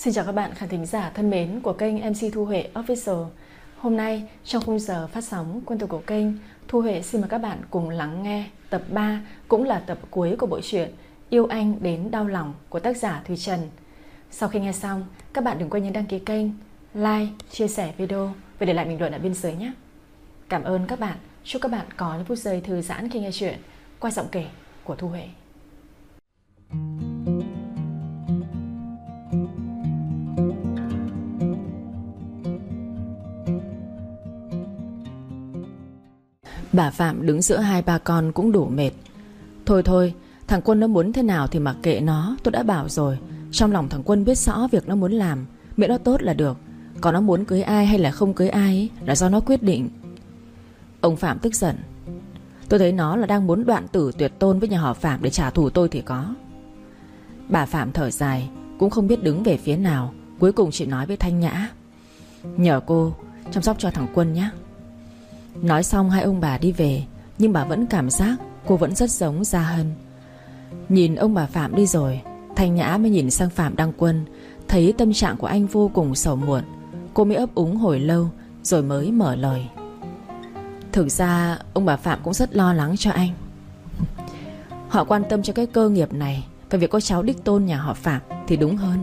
Xin chào các bạn khán thính giả thân mến của kênh MC Thu Huệ Official. Hôm nay trong khung giờ phát sóng quen thuộc của kênh, Thu Huệ xin mời các bạn cùng lắng nghe tập 3, cũng là tập cuối của bộ truyện Yêu Anh Đến Đau Lòng của tác giả Thùy Trần. Sau khi nghe xong, các bạn đừng quên nhấn đăng ký kênh, like, chia sẻ video và để lại bình luận ở bên dưới nhé. Cảm ơn các bạn. Chúc các bạn có những phút giây thư giãn khi nghe chuyện qua giọng kể của Thu Huệ. Bà Phạm đứng giữa hai ba con cũng đủ mệt. Thôi, thằng Quân nó muốn thế nào thì mặc kệ nó. Tôi đã bảo rồi, trong lòng thằng Quân biết rõ việc nó muốn làm, miễn nó tốt là được. Còn nó muốn cưới ai hay là không cưới ai ấy, là do nó quyết định. Ông Phạm tức giận. Tôi thấy nó là đang muốn đoạn tử tuyệt tôn với nhà họ Phạm để trả thù tôi thì có. Bà Phạm thở dài, cũng không biết đứng về phía nào. Cuối cùng chị nói với Thanh Nhã: nhờ cô chăm sóc cho thằng Quân nhé. Nói xong hai ông bà đi về, nhưng bà vẫn cảm giác cô vẫn rất giống Gia Hân. Nhìn ông bà Phạm đi rồi, Thanh Nhã mới nhìn sang Phạm Đăng Quân, thấy tâm trạng của anh vô cùng sầu muộn. Cô mới ấp úng hồi lâu rồi mới mở lời. Thực ra ông bà Phạm cũng rất lo lắng cho anh. Họ quan tâm cho cái cơ nghiệp này và việc có cháu đích tôn nhà họ Phạm thì đúng hơn.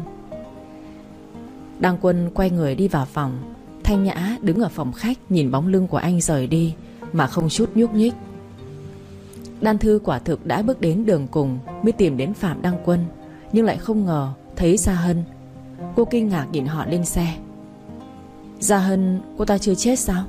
Đăng Quân quay người đi vào phòng. Thanh Nhã đứng ở phòng khách nhìn bóng lưng của anh rời đi mà không chút nhúc nhích. Đan Thư quả thực đã bước đến đường cùng mới tìm đến Phạm Đăng Quân, nhưng lại không ngờ thấy Gia Hân. Cô kinh ngạc nhìn họ lên xe. Gia Hân, cô ta chưa chết sao?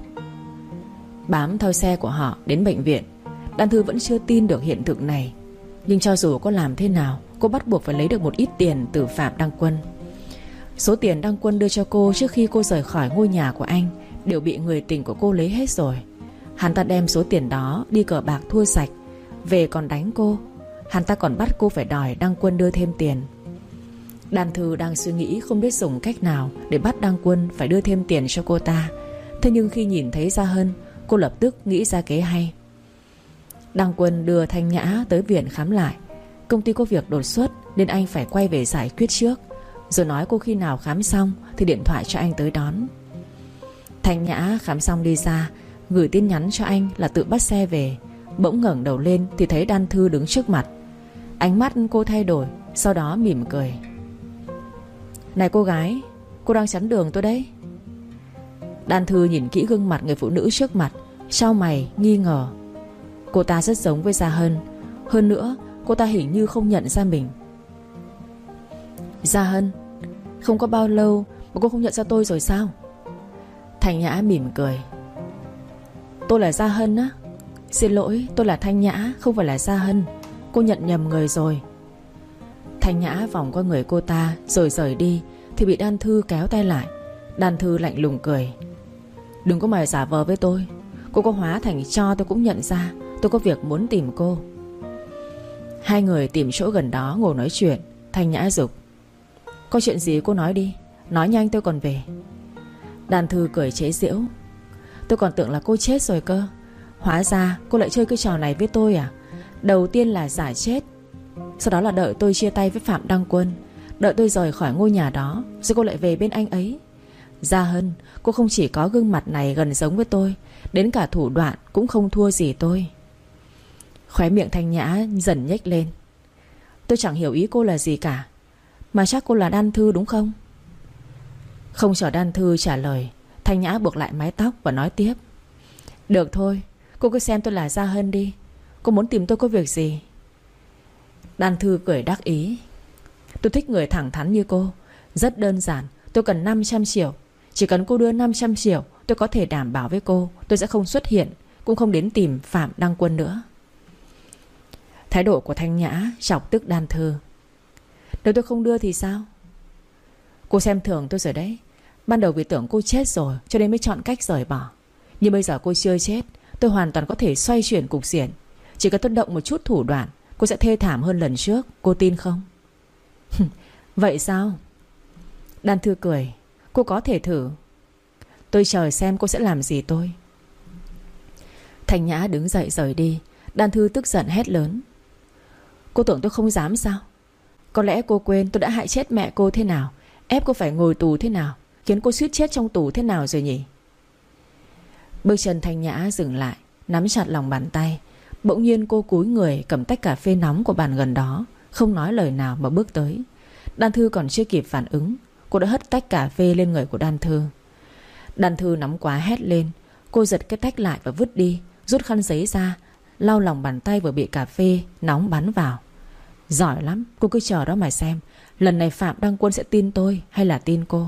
Bám theo xe của họ đến bệnh viện, Đan Thư vẫn chưa tin được hiện thực này. Nhưng cho dù có làm thế nào, cô bắt buộc phải lấy được một ít tiền từ Phạm Đăng Quân. Số tiền Đăng Quân đưa cho cô trước khi cô rời khỏi ngôi nhà của anh đều bị người tình của cô lấy hết rồi. Hắn ta đem số tiền đó đi cờ bạc thua sạch, về còn đánh cô. Hắn ta còn bắt cô phải đòi Đăng Quân đưa thêm tiền. Đan Thư đang suy nghĩ không biết dùng cách nào để bắt Đăng Quân phải đưa thêm tiền cho cô ta. Thế nhưng khi nhìn thấy Gia Hân, cô lập tức nghĩ ra kế hay. Đăng Quân đưa Thanh Nhã tới viện khám lại. Công ty có việc đột xuất nên anh phải quay về giải quyết trước, rồi nói cô khi nào khám xong thì điện thoại cho anh tới đón. Thanh Nhã khám xong đi ra, gửi tin nhắn cho anh là tự bắt xe về. Bỗng ngẩng đầu lên thì thấy Đan Thư đứng trước mặt. Ánh mắt cô thay đổi, sau đó mỉm cười. Này cô gái, cô đang chắn đường tôi đấy. Đan Thư nhìn kỹ gương mặt người phụ nữ trước mặt, chau mày nghi ngờ. Cô ta rất giống với Gia Hân. Hơn nữa cô ta hình như không nhận ra mình. Gia Hân, không có bao lâu mà cô không nhận ra tôi rồi sao? Thanh Nhã mỉm cười. Tôi là Gia Hân á? Xin lỗi, tôi là Thanh Nhã, không phải là Gia Hân. Cô nhận nhầm người rồi. Thanh Nhã vòng qua người cô ta rồi rời đi thì bị Đan Thư kéo tay lại. Đan Thư lạnh lùng cười. Đừng có mà giả vờ với tôi. Cô có hóa thành tro tôi cũng nhận ra. Tôi có việc muốn tìm cô. Hai người tìm chỗ gần đó ngồi nói chuyện. Thanh Nhã giục. Có chuyện gì cô nói đi, nói nhanh tôi còn về. Đan Thư cười chế giễu. Tôi còn tưởng là cô chết rồi cơ. Hóa ra cô lại chơi cái trò này với tôi à? Đầu tiên là giả chết, sau đó là đợi tôi chia tay với Phạm Đăng Quân, đợi tôi rời khỏi ngôi nhà đó, rồi cô lại về bên anh ấy. Gia Hân, cô không chỉ có gương mặt này gần giống với tôi, đến cả thủ đoạn cũng không thua gì tôi. Khóe miệng Thanh Nhã dần nhếch lên. Tôi chẳng hiểu ý cô là gì cả. Mà chắc cô là Đan Thư đúng không? Không chờ Đan Thư trả lời, Thanh Nhã buộc lại mái tóc và nói tiếp. Được thôi, cô cứ xem tôi là Gia Hân đi. Cô muốn tìm tôi có việc gì? Đan Thư cười đắc ý. Tôi thích người thẳng thắn như cô. Rất đơn giản, tôi cần 500 triệu. Chỉ cần cô đưa 500 triệu, tôi có thể đảm bảo với cô tôi sẽ không xuất hiện, cũng không đến tìm Phạm Đăng Quân nữa. Thái độ của Thanh Nhã chọc tức Đan Thư. Nếu tôi không đưa thì sao? Cô xem thường tôi rồi đấy. Ban đầu vì tưởng cô chết rồi cho nên mới chọn cách rời bỏ. Nhưng bây giờ cô chưa chết, tôi hoàn toàn có thể xoay chuyển cục diện. Chỉ cần tôi động một chút thủ đoạn, cô sẽ thê thảm hơn lần trước. Cô tin không? Vậy sao? Đan Thư cười. Cô có thể thử. Tôi chờ xem cô sẽ làm gì tôi. Thanh Nhã đứng dậy rời đi. Đan Thư tức giận hét lớn. Cô tưởng tôi không dám sao? Có lẽ cô quên tôi đã hại chết mẹ cô thế nào. Ép cô phải ngồi tù thế nào, khiến cô suýt chết trong tù thế nào rồi nhỉ? Bước chân Thanh Nhã dừng lại, nắm chặt lòng bàn tay. Bỗng nhiên cô cúi người cầm tách cà phê nóng của bàn gần đó, không nói lời nào mà bước tới. Đan Thư còn chưa kịp phản ứng, cô đã hất tách cà phê lên người của Đan Thư. Đan Thư nóng quá hét lên. Cô giật cái tách lại và vứt đi, rút khăn giấy ra, lau lòng bàn tay vừa bị cà phê nóng bắn vào. Giỏi lắm, cô cứ chờ đó mà xem, lần này Phạm Đăng Quân sẽ tin tôi hay là tin cô.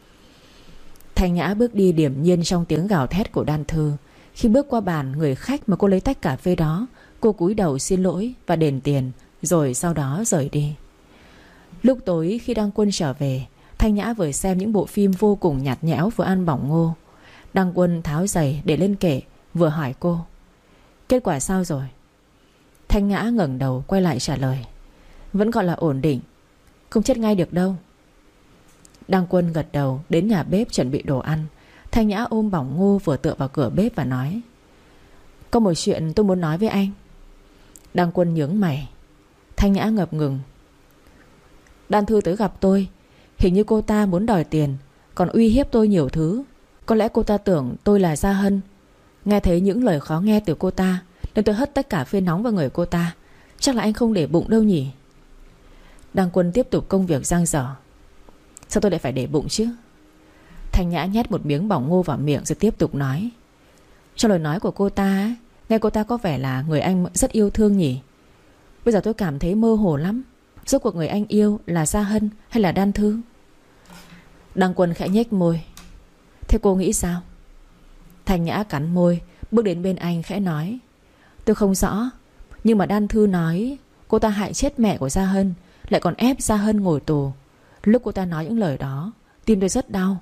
Thanh Nhã bước đi điềm nhiên trong tiếng gào thét của Đan Thư. Khi bước qua bàn người khách mà cô lấy tách cà phê đó, cô cúi đầu xin lỗi và đền tiền, rồi sau đó rời đi. Lúc tối khi Đăng Quân trở về, Thanh Nhã vừa xem những bộ phim vô cùng nhạt nhẽo vừa ăn bỏng ngô. Đăng Quân tháo giày để lên kệ, vừa hỏi cô: kết quả sao rồi? Thanh Nhã ngẩng đầu quay lại trả lời: vẫn gọi là ổn định, không chết ngay được đâu. Đăng Quân gật đầu đến nhà bếp chuẩn bị đồ ăn. Thanh Nhã ôm bỏng ngô vừa tựa vào cửa bếp và nói: có một chuyện tôi muốn nói với anh. Đăng Quân nhướng mày. Thanh Nhã ngập ngừng: Đan Thư tới gặp tôi, hình như cô ta muốn đòi tiền, còn uy hiếp tôi nhiều thứ. Có lẽ cô ta tưởng tôi là Gia Hân. Nghe thấy những lời khó nghe từ cô ta nên tôi hất tách cà phê nóng vào người cô ta. Chắc là anh không để bụng đâu nhỉ? Đăng Quân tiếp tục công việc dang dở: sao tôi lại phải để bụng chứ? Thanh Nhã nhét một miếng bỏng ngô vào miệng rồi tiếp tục nói: trong lời nói của cô ta ấy, nghe cô ta có vẻ là người anh rất yêu thương nhỉ? Bây giờ tôi cảm thấy mơ hồ lắm. Rốt cuộc người anh yêu là Gia Hân hay là Đan Thư? Đăng Quân khẽ nhếch môi: thế cô nghĩ sao? Thanh Nhã cắn môi, bước đến bên anh khẽ nói: tôi không rõ, nhưng mà Đan Thư nói cô ta hại chết mẹ của Gia Hân, lại còn ép Gia Hân ngồi tù. Lúc cô ta nói những lời đó, tim tôi rất đau.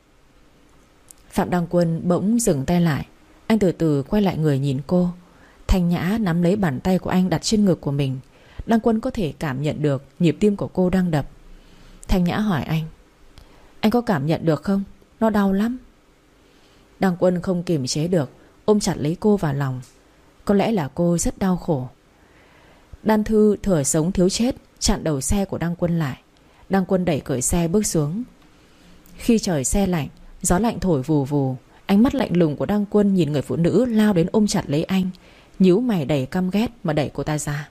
Phạm Đăng Quân bỗng dừng tay lại. Anh từ từ quay lại người nhìn cô. Thanh Nhã nắm lấy bàn tay của anh đặt trên ngực của mình. Đăng Quân có thể cảm nhận được nhịp tim của cô đang đập. Thanh Nhã hỏi anh: anh có cảm nhận được không? Nó đau lắm. Đăng Quân không kiềm chế được, ôm chặt lấy cô vào lòng. Có lẽ là cô rất đau khổ. Đan Thư thừa sống thiếu chết chặn đầu xe của Đăng Quân lại. Đăng Quân đẩy cửa xe bước xuống. Khi trời se lạnh, gió lạnh thổi vù vù, ánh mắt lạnh lùng của Đăng Quân nhìn người phụ nữ lao đến ôm chặt lấy anh, nhíu mày đầy căm ghét mà đẩy cô ta ra.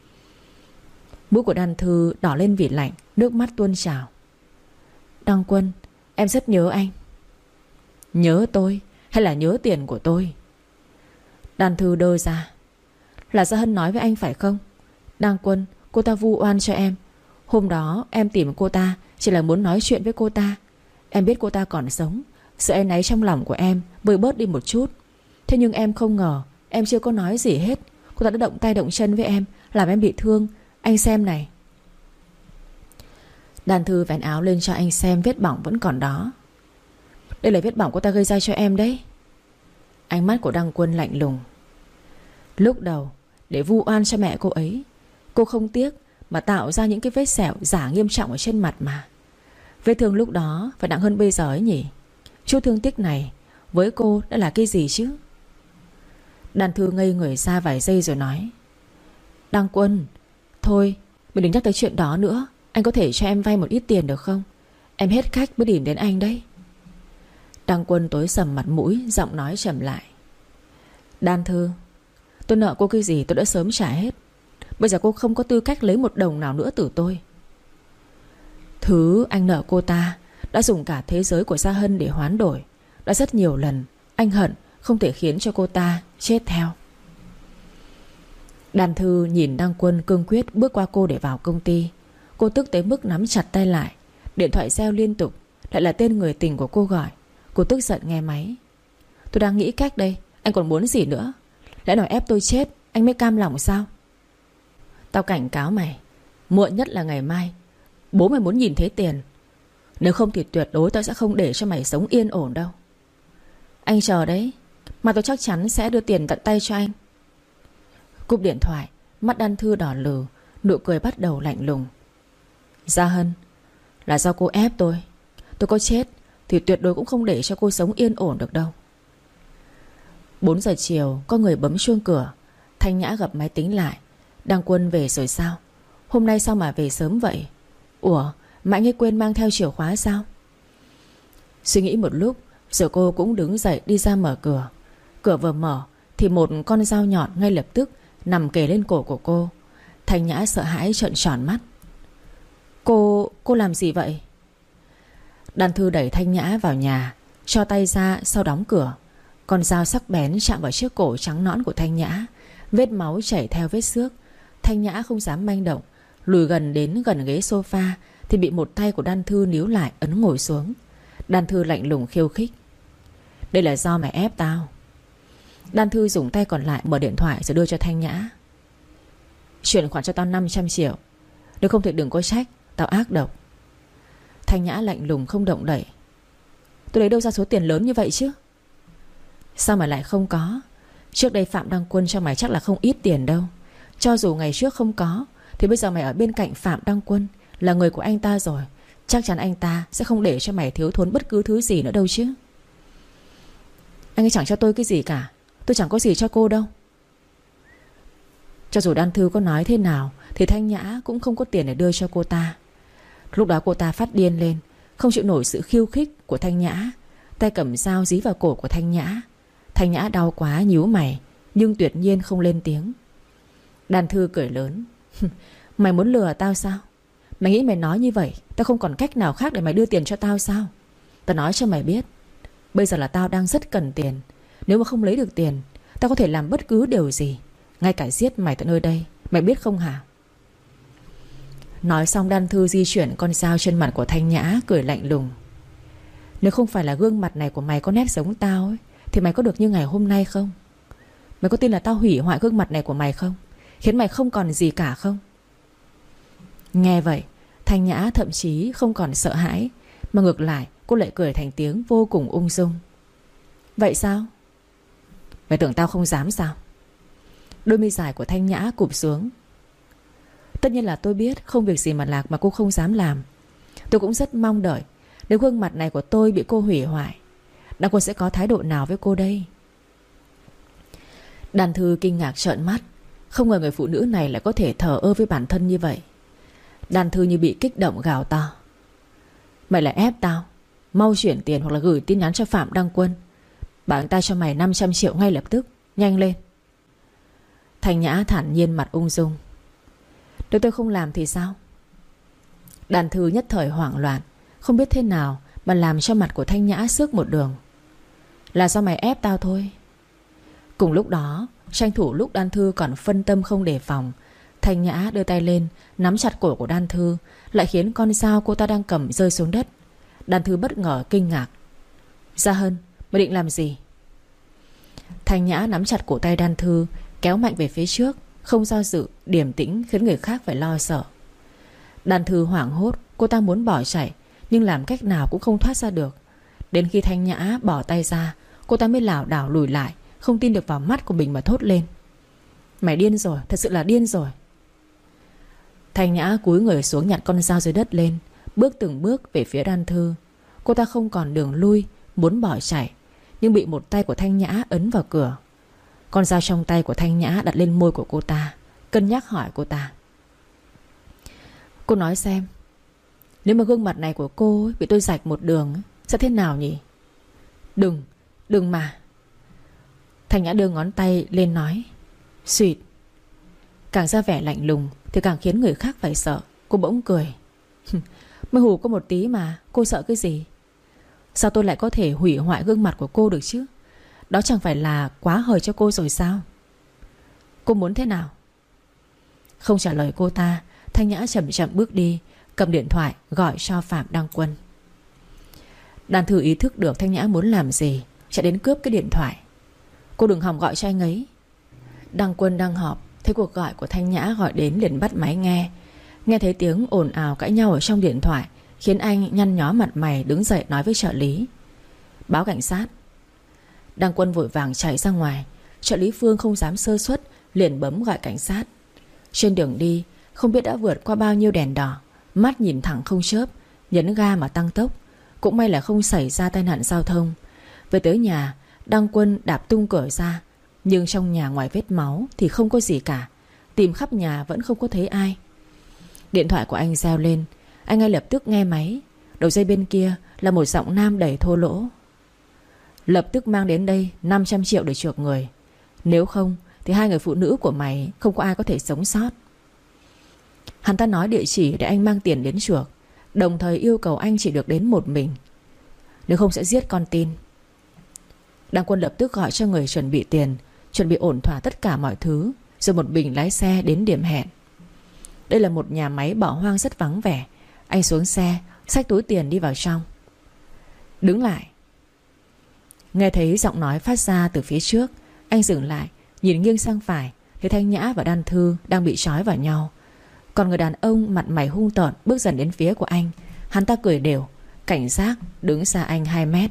Mũi của Đan Thư đỏ lên vì lạnh, nước mắt tuôn trào. Đăng Quân, em rất nhớ anh. Nhớ tôi hay là nhớ tiền của tôi? Đan Thư đơ ra. Là Gia Hân nói với anh phải không? Đăng Quân, cô ta vu oan cho em. Hôm đó em tìm cô ta chỉ là muốn nói chuyện với cô ta. Em biết cô ta còn sống, sự áy náy trong lòng của em vơi bớt đi một chút. Thế nhưng em không ngờ, em chưa có nói gì hết, cô ta đã động tay động chân với em, làm em bị thương. Anh xem này. Đan Thư vén áo lên cho anh xem vết bỏng vẫn còn đó. Đây là vết bỏng cô ta gây ra cho em đấy. Ánh mắt của Đăng Quân lạnh lùng. Lúc đầu để vu oan cho mẹ cô ấy, cô không tiếc mà tạo ra những cái vết sẹo giả nghiêm trọng ở trên mặt mà. Vết thương lúc đó phải nặng hơn bây giờ ấy nhỉ? Chút thương tiếc này với cô đã là cái gì chứ? Đan Thư ngây người ra vài giây rồi nói: Đăng Quân, thôi mình đừng nhắc tới chuyện đó nữa. Anh có thể cho em vay một ít tiền được không? Em hết khách mới tìm đến anh đấy. Đăng Quân tối sầm mặt mũi, giọng nói trầm lại: Đan Thư, tôi nợ cô cái gì tôi đã sớm trả hết. Bây giờ cô không có tư cách lấy một đồng nào nữa từ tôi. Thứ anh nợ cô ta đã dùng cả thế giới của Gia Hân để hoán đổi. Đã rất nhiều lần anh hận không thể khiến cho cô ta chết theo. Đan Thư nhìn Đăng Quân cương quyết bước qua cô để vào công ty. Cô tức tới mức nắm chặt tay lại. Điện thoại reo liên tục, lại là tên người tình của cô gọi. Cô tức giận nghe máy. Tôi đang nghĩ cách đây, anh còn muốn gì nữa? Lẽ nào ép tôi chết anh mới cam lòng sao? Tao cảnh cáo mày, muộn nhất là ngày mai bố mày muốn nhìn thấy tiền. Nếu không thì tuyệt đối tao sẽ không để cho mày sống yên ổn đâu. Anh chờ đấy, mà tôi chắc chắn sẽ đưa tiền tận tay cho anh. Cúp điện thoại, mắt Đan Thư đỏ lừ, nụ cười bắt đầu lạnh lùng. Gia Hân, là do cô ép tôi. Tôi có chết thì tuyệt đối cũng không để cho cô sống yên ổn được đâu. 4 giờ chiều có người bấm chuông cửa. Thanh Nhã gập máy tính lại. Đăng Quân về rồi sao? Hôm nay sao mà về sớm vậy? Ủa, mà anh ấy quên mang theo chìa khóa sao? Suy nghĩ một lúc rồi cô cũng đứng dậy đi ra mở cửa. Cửa vừa mở thì một con dao nhọn ngay lập tức nằm kề lên cổ của cô. Thanh Nhã sợ hãi trợn tròn mắt. Cô làm gì vậy? Đan Thư đẩy Thanh Nhã vào nhà, cho tay ra sau đóng cửa. Con dao sắc bén chạm vào chiếc cổ trắng nõn của Thanh Nhã. Vết máu chảy theo vết xước. Thanh Nhã không dám manh động, lùi gần đến gần ghế sofa thì bị một tay của Đan Thư níu lại ấn ngồi xuống. Đan Thư lạnh lùng khiêu khích. Đây là do mày ép tao. Đan Thư dùng tay còn lại mở điện thoại rồi đưa cho Thanh Nhã. Chuyển khoản cho tao 500 triệu. Nếu không thì đừng có trách tao ác độc. Thanh Nhã lạnh lùng không động đậy. Tôi lấy đâu ra số tiền lớn như vậy chứ? Sao mà lại không có? Trước đây Phạm Đăng Quân cho mày chắc là không ít tiền đâu. Cho dù ngày trước không có thì bây giờ mày ở bên cạnh Phạm Đăng Quân, là người của anh ta rồi. Chắc chắn anh ta sẽ không để cho mày thiếu thốn bất cứ thứ gì nữa đâu chứ. Anh ấy chẳng cho tôi cái gì cả. Tôi chẳng có gì cho cô đâu. Cho dù Đan Thư có nói thế nào thì Thanh Nhã cũng không có tiền để đưa cho cô ta. Lúc đó cô ta phát điên lên, không chịu nổi sự khiêu khích của Thanh Nhã. Tay cầm dao dí vào cổ của Thanh Nhã. Thanh Nhã đau quá nhíu mày, nhưng tuyệt nhiên không lên tiếng. Đan Thư cười lớn. Mày muốn lừa tao sao? Mày nghĩ mày nói như vậy tao không còn cách nào khác để mày đưa tiền cho tao sao? Tao nói cho mày biết, bây giờ là tao đang rất cần tiền. Nếu mà không lấy được tiền, tao có thể làm bất cứ điều gì, ngay cả giết mày tại nơi đây. Mày biết không hả? Nói xong Đan Thư di chuyển con dao trên mặt của Thanh Nhã, cười lạnh lùng. Nếu không phải là gương mặt này của mày có nét giống tao ấy, thì mày có được như ngày hôm nay không? Mày có tin là tao hủy hoại gương mặt này của mày không? Khiến mày không còn gì cả không? Nghe vậy Thanh Nhã thậm chí không còn sợ hãi, mà ngược lại cô lại cười thành tiếng vô cùng ung dung. Vậy sao? Mày tưởng tao không dám sao? Đôi mi dài của Thanh Nhã cụp xuống. Tất nhiên là tôi biết không việc gì mà Lạc mà cô không dám làm. Tôi cũng rất mong đợi nếu gương mặt này của tôi bị cô hủy hoại, Đăng Quân sẽ có thái độ nào với cô đây? Đan Thư kinh ngạc trợn mắt. Không ngờ người phụ nữ này lại có thể thờ ơ với bản thân như vậy. Đan Thư như bị kích động gào to. Mày lại ép tao. Mau chuyển tiền hoặc là gửi tin nhắn cho Phạm Đăng Quân. Bảo anh ta cho mày 500 triệu ngay lập tức. Nhanh lên. Thanh Nhã thản nhiên mặt ung dung. Nếu tôi không làm thì sao? Đan Thư nhất thời hoảng loạn, không biết thế nào mà làm cho mặt của Thanh Nhã xước một đường. Là do mày ép tao thôi. Cùng lúc đó, tranh thủ lúc Đan Thư còn phân tâm không đề phòng, Thanh Nhã đưa tay lên nắm chặt cổ của Đan Thư, lại khiến con dao cô ta đang cầm rơi xuống đất. Đan Thư bất ngờ kinh ngạc. Gia Hân, mày định làm gì? Thanh Nhã nắm chặt cổ tay Đan Thư, kéo mạnh về phía trước, không do dự, điềm tĩnh khiến người khác phải lo sợ. Đan Thư hoảng hốt, cô ta muốn bỏ chạy nhưng làm cách nào cũng không thoát ra được. Đến khi Thanh Nhã bỏ tay ra, cô ta mới lảo đảo lùi lại, không tin được vào mắt của mình mà thốt lên. Mày điên rồi, thật sự là điên rồi. Thanh Nhã cúi người xuống nhặt con dao dưới đất lên, bước từng bước về phía Đan Thư. Cô ta không còn đường lui, muốn bỏ chạy, nhưng bị một tay của Thanh Nhã ấn vào cửa. Con dao trong tay của Thanh Nhã đặt lên môi của cô ta, cân nhắc hỏi cô ta. Cô nói xem, nếu mà gương mặt này của cô bị tôi rạch một đường sẽ thế nào nhỉ? Đừng mà. Thanh Nhã đưa ngón tay lên nói. Xuyệt. Càng ra vẻ lạnh lùng thì càng khiến người khác phải sợ. Cô bỗng cười. Mới hù có một tí mà, cô sợ cái gì? Sao tôi lại có thể hủy hoại gương mặt của cô được chứ? Đó chẳng phải là quá hời cho cô rồi sao? Cô muốn thế nào? Không trả lời cô ta, Thanh Nhã chậm chậm bước đi, cầm điện thoại gọi cho Phạm Đăng Quân. Đan Thư ý thức được Thanh Nhã muốn làm gì, chạy đến cướp cái điện thoại. Cô đừng hòng gọi cho anh ấy. Đăng Quân đang họp, thấy cuộc gọi của Thanh Nhã gọi đến liền bắt máy nghe. Nghe thấy tiếng ồn ào cãi nhau ở trong điện thoại, khiến anh nhăn nhó mặt mày đứng dậy nói với trợ lý. Báo cảnh sát. Đăng Quân vội vàng chạy ra ngoài. Trợ lý Phương không dám sơ suất, liền bấm gọi cảnh sát. Trên đường đi không biết đã vượt qua bao nhiêu đèn đỏ, mắt nhìn thẳng không chớp, nhấn ga mà tăng tốc. Cũng may là không xảy ra tai nạn giao thông. Về tới nhà, Đăng Quân đạp tung cửa ra, nhưng trong nhà ngoài vết máu thì không có gì cả. Tìm khắp nhà vẫn không có thấy ai. Điện thoại của anh reo lên. Anh ngay lập tức nghe máy. Đầu dây bên kia là một giọng nam đầy thô lỗ. Lập tức mang đến đây 500 triệu để chuộc người. Nếu không thì hai người phụ nữ của mày không có ai có thể sống sót. Hắn ta nói địa chỉ để anh mang tiền đến chuộc, đồng thời yêu cầu anh chỉ được đến một mình, nếu không sẽ giết con tin. Đăng Quân lập tức gọi cho người chuẩn bị tiền, chuẩn bị ổn thỏa tất cả mọi thứ, rồi một mình lái xe đến điểm hẹn. Đây là một nhà máy bỏ hoang rất vắng vẻ. Anh xuống xe, xách túi tiền đi vào trong. Đứng lại. Nghe thấy giọng nói phát ra từ phía trước, anh dừng lại, nhìn nghiêng sang phải, thấy Thanh Nhã và Đan Thư đang bị trói vào nhau. Còn người đàn ông mặt mày hung tợn bước dần đến phía của anh. Hắn ta cười đều, cảnh giác đứng xa anh 2 mét.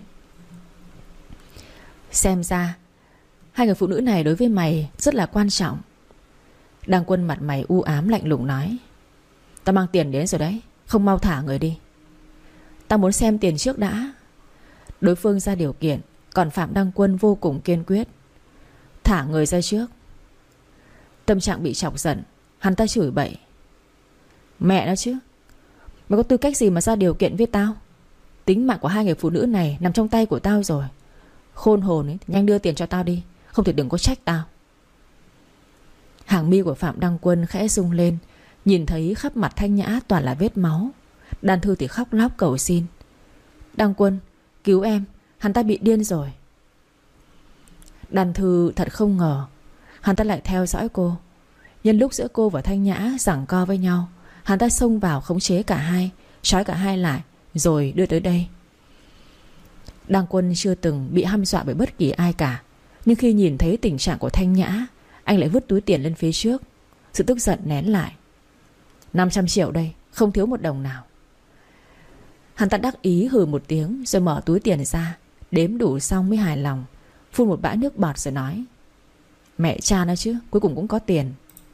Xem ra hai người phụ nữ này đối với mày rất là quan trọng. Đăng Quân mặt mày u ám lạnh lùng nói. Tao mang tiền đến rồi đấy, không mau thả người đi. Tao muốn xem tiền trước đã. Đối phương ra điều kiện, còn Phạm Đăng Quân vô cùng kiên quyết. Thả người ra trước. Tâm trạng bị chọc giận, hắn ta chửi bậy. Mẹ nó chứ, mày có tư cách gì mà ra điều kiện với tao? Tính mạng của hai người phụ nữ này nằm trong tay của tao rồi. Khôn hồn ấy, nhanh đưa tiền cho tao đi, không thể đừng có trách tao. Hàng mi của Phạm Đăng Quân khẽ rung lên, nhìn thấy khắp mặt Thanh Nhã toàn là vết máu. Đan Thư thì khóc lóc cầu xin. Đăng Quân, cứu em, hắn ta bị điên rồi. Đan Thư thật không ngờ hắn ta lại theo dõi cô. Nhân lúc giữa cô và Thanh Nhã giằng co với nhau, hắn ta xông vào khống chế cả hai, trói cả hai lại, rồi đưa tới đây. Đăng Quân chưa từng bị hăm dọa bởi bất kỳ ai cả, nhưng khi nhìn thấy tình trạng của Thanh Nhã, anh lại vứt túi tiền lên phía trước. Sự tức giận nén lại. 500 triệu đây, không thiếu một đồng nào. Hắn ta đắc ý hừ một tiếng, rồi mở túi tiền ra, đếm đủ xong mới hài lòng, phun một bãi nước bọt rồi nói. Mẹ cha nó chứ, cuối cùng cũng có tiền.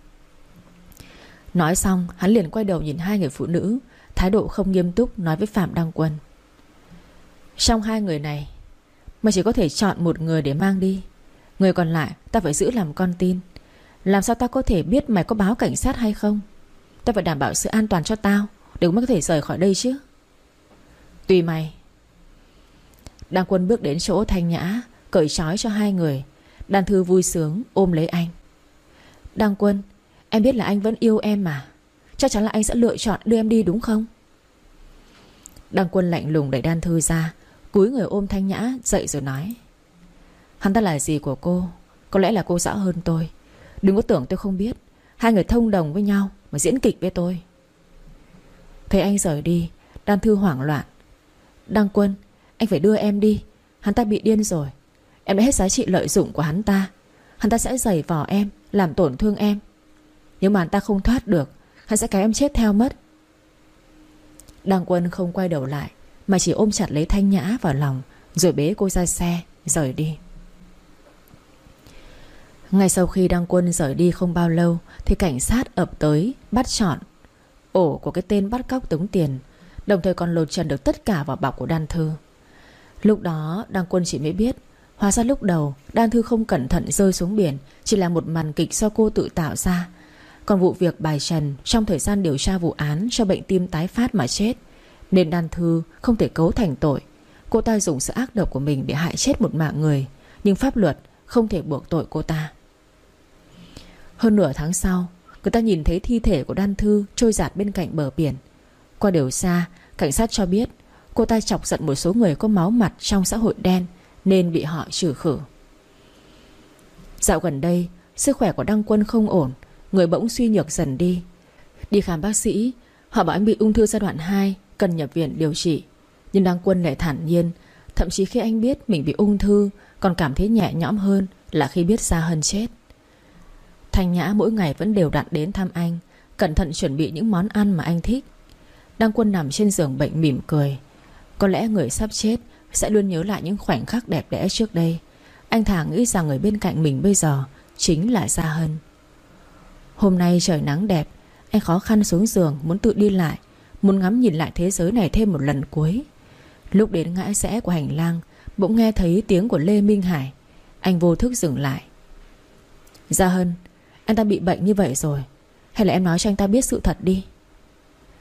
Nói xong hắn liền quay đầu nhìn hai người phụ nữ, thái độ không nghiêm túc nói với Phạm Đăng Quân. Trong hai người này, mày chỉ có thể chọn một người để mang đi. Người còn lại ta phải giữ làm con tin. Làm sao ta có thể biết mày có báo cảnh sát hay không? Ta phải đảm bảo sự an toàn cho tao, để mới có thể rời khỏi đây chứ. Tùy mày. Đăng Quân bước đến chỗ Thanh Nhã, cởi trói cho hai người. Đan Thư vui sướng ôm lấy anh. Đăng Quân, em biết là anh vẫn yêu em mà. Chắc chắn là anh sẽ lựa chọn đưa em đi đúng không? Đăng Quân lạnh lùng đẩy Đan Thư ra, cúi người ôm Thanh Nhã dậy rồi nói. Hắn ta là gì của cô? Có lẽ là cô rõ hơn tôi. Đừng có tưởng tôi không biết. Hai người thông đồng với nhau mà diễn kịch với tôi. Thấy anh rời đi, Đan Thư hoảng loạn. Đăng Quân, anh phải đưa em đi. Hắn ta bị điên rồi. Em đã hết giá trị lợi dụng của hắn ta. Hắn ta sẽ giày vò em, làm tổn thương em. Nếu mà hắn ta không thoát được, hắn sẽ kéo em chết theo mất. Đăng Quân không quay đầu lại, mà chỉ ôm chặt lấy Thanh Nhã vào lòng, rồi bế cô ra xe, rời đi. Ngay sau khi Đăng Quân rời đi không bao lâu, thì cảnh sát ập tới bắt trọn ổ của cái tên bắt cóc tống tiền, đồng thời còn lột trần được tất cả vỏ bọc của Đan Thư. Lúc đó Đăng Quân chỉ mới biết, hóa ra lúc đầu Đan Thư không cẩn thận rơi xuống biển chỉ là một màn kịch do cô tự tạo ra. Còn vụ việc bài trần trong thời gian điều tra vụ án cho bệnh tim tái phát mà chết, nên Đan Thư không thể cấu thành tội. Cô ta dùng sự ác độc của mình để hại chết một mạng người, nhưng pháp luật không thể buộc tội cô ta. Hơn nửa tháng sau, người ta nhìn thấy thi thể của Đan Thư trôi dạt bên cạnh bờ biển. Qua điều tra, cảnh sát cho biết cô ta chọc giận một số người có máu mặt trong xã hội đen, nên bị họ trừ khử. Dạo gần đây, sức khỏe của Đăng Quân không ổn, người bỗng suy nhược dần đi. Đi khám bác sĩ, họ bảo anh bị ung thư giai đoạn 2, cần nhập viện điều trị. Nhưng Đăng Quân lại thản nhiên. Thậm chí khi anh biết mình bị ung thư, còn cảm thấy nhẹ nhõm hơn là khi biết Gia Hân chết. Thanh Nhã mỗi ngày vẫn đều đặn đến thăm anh, cẩn thận chuẩn bị những món ăn mà anh thích. Đăng Quân nằm trên giường bệnh mỉm cười. Có lẽ người sắp chết sẽ luôn nhớ lại những khoảnh khắc đẹp đẽ trước đây. Anh thà nghĩ rằng người bên cạnh mình bây giờ chính là Gia Hân. Hôm nay trời nắng đẹp, anh khó khăn xuống giường muốn tự đi lại, muốn ngắm nhìn lại thế giới này thêm một lần cuối. Lúc đến ngã rẽ của hành lang, bỗng nghe thấy tiếng của Lê Minh Hải. Anh vô thức dừng lại. Gia Hân, anh ta bị bệnh như vậy rồi, hay là em nói cho anh ta biết sự thật đi.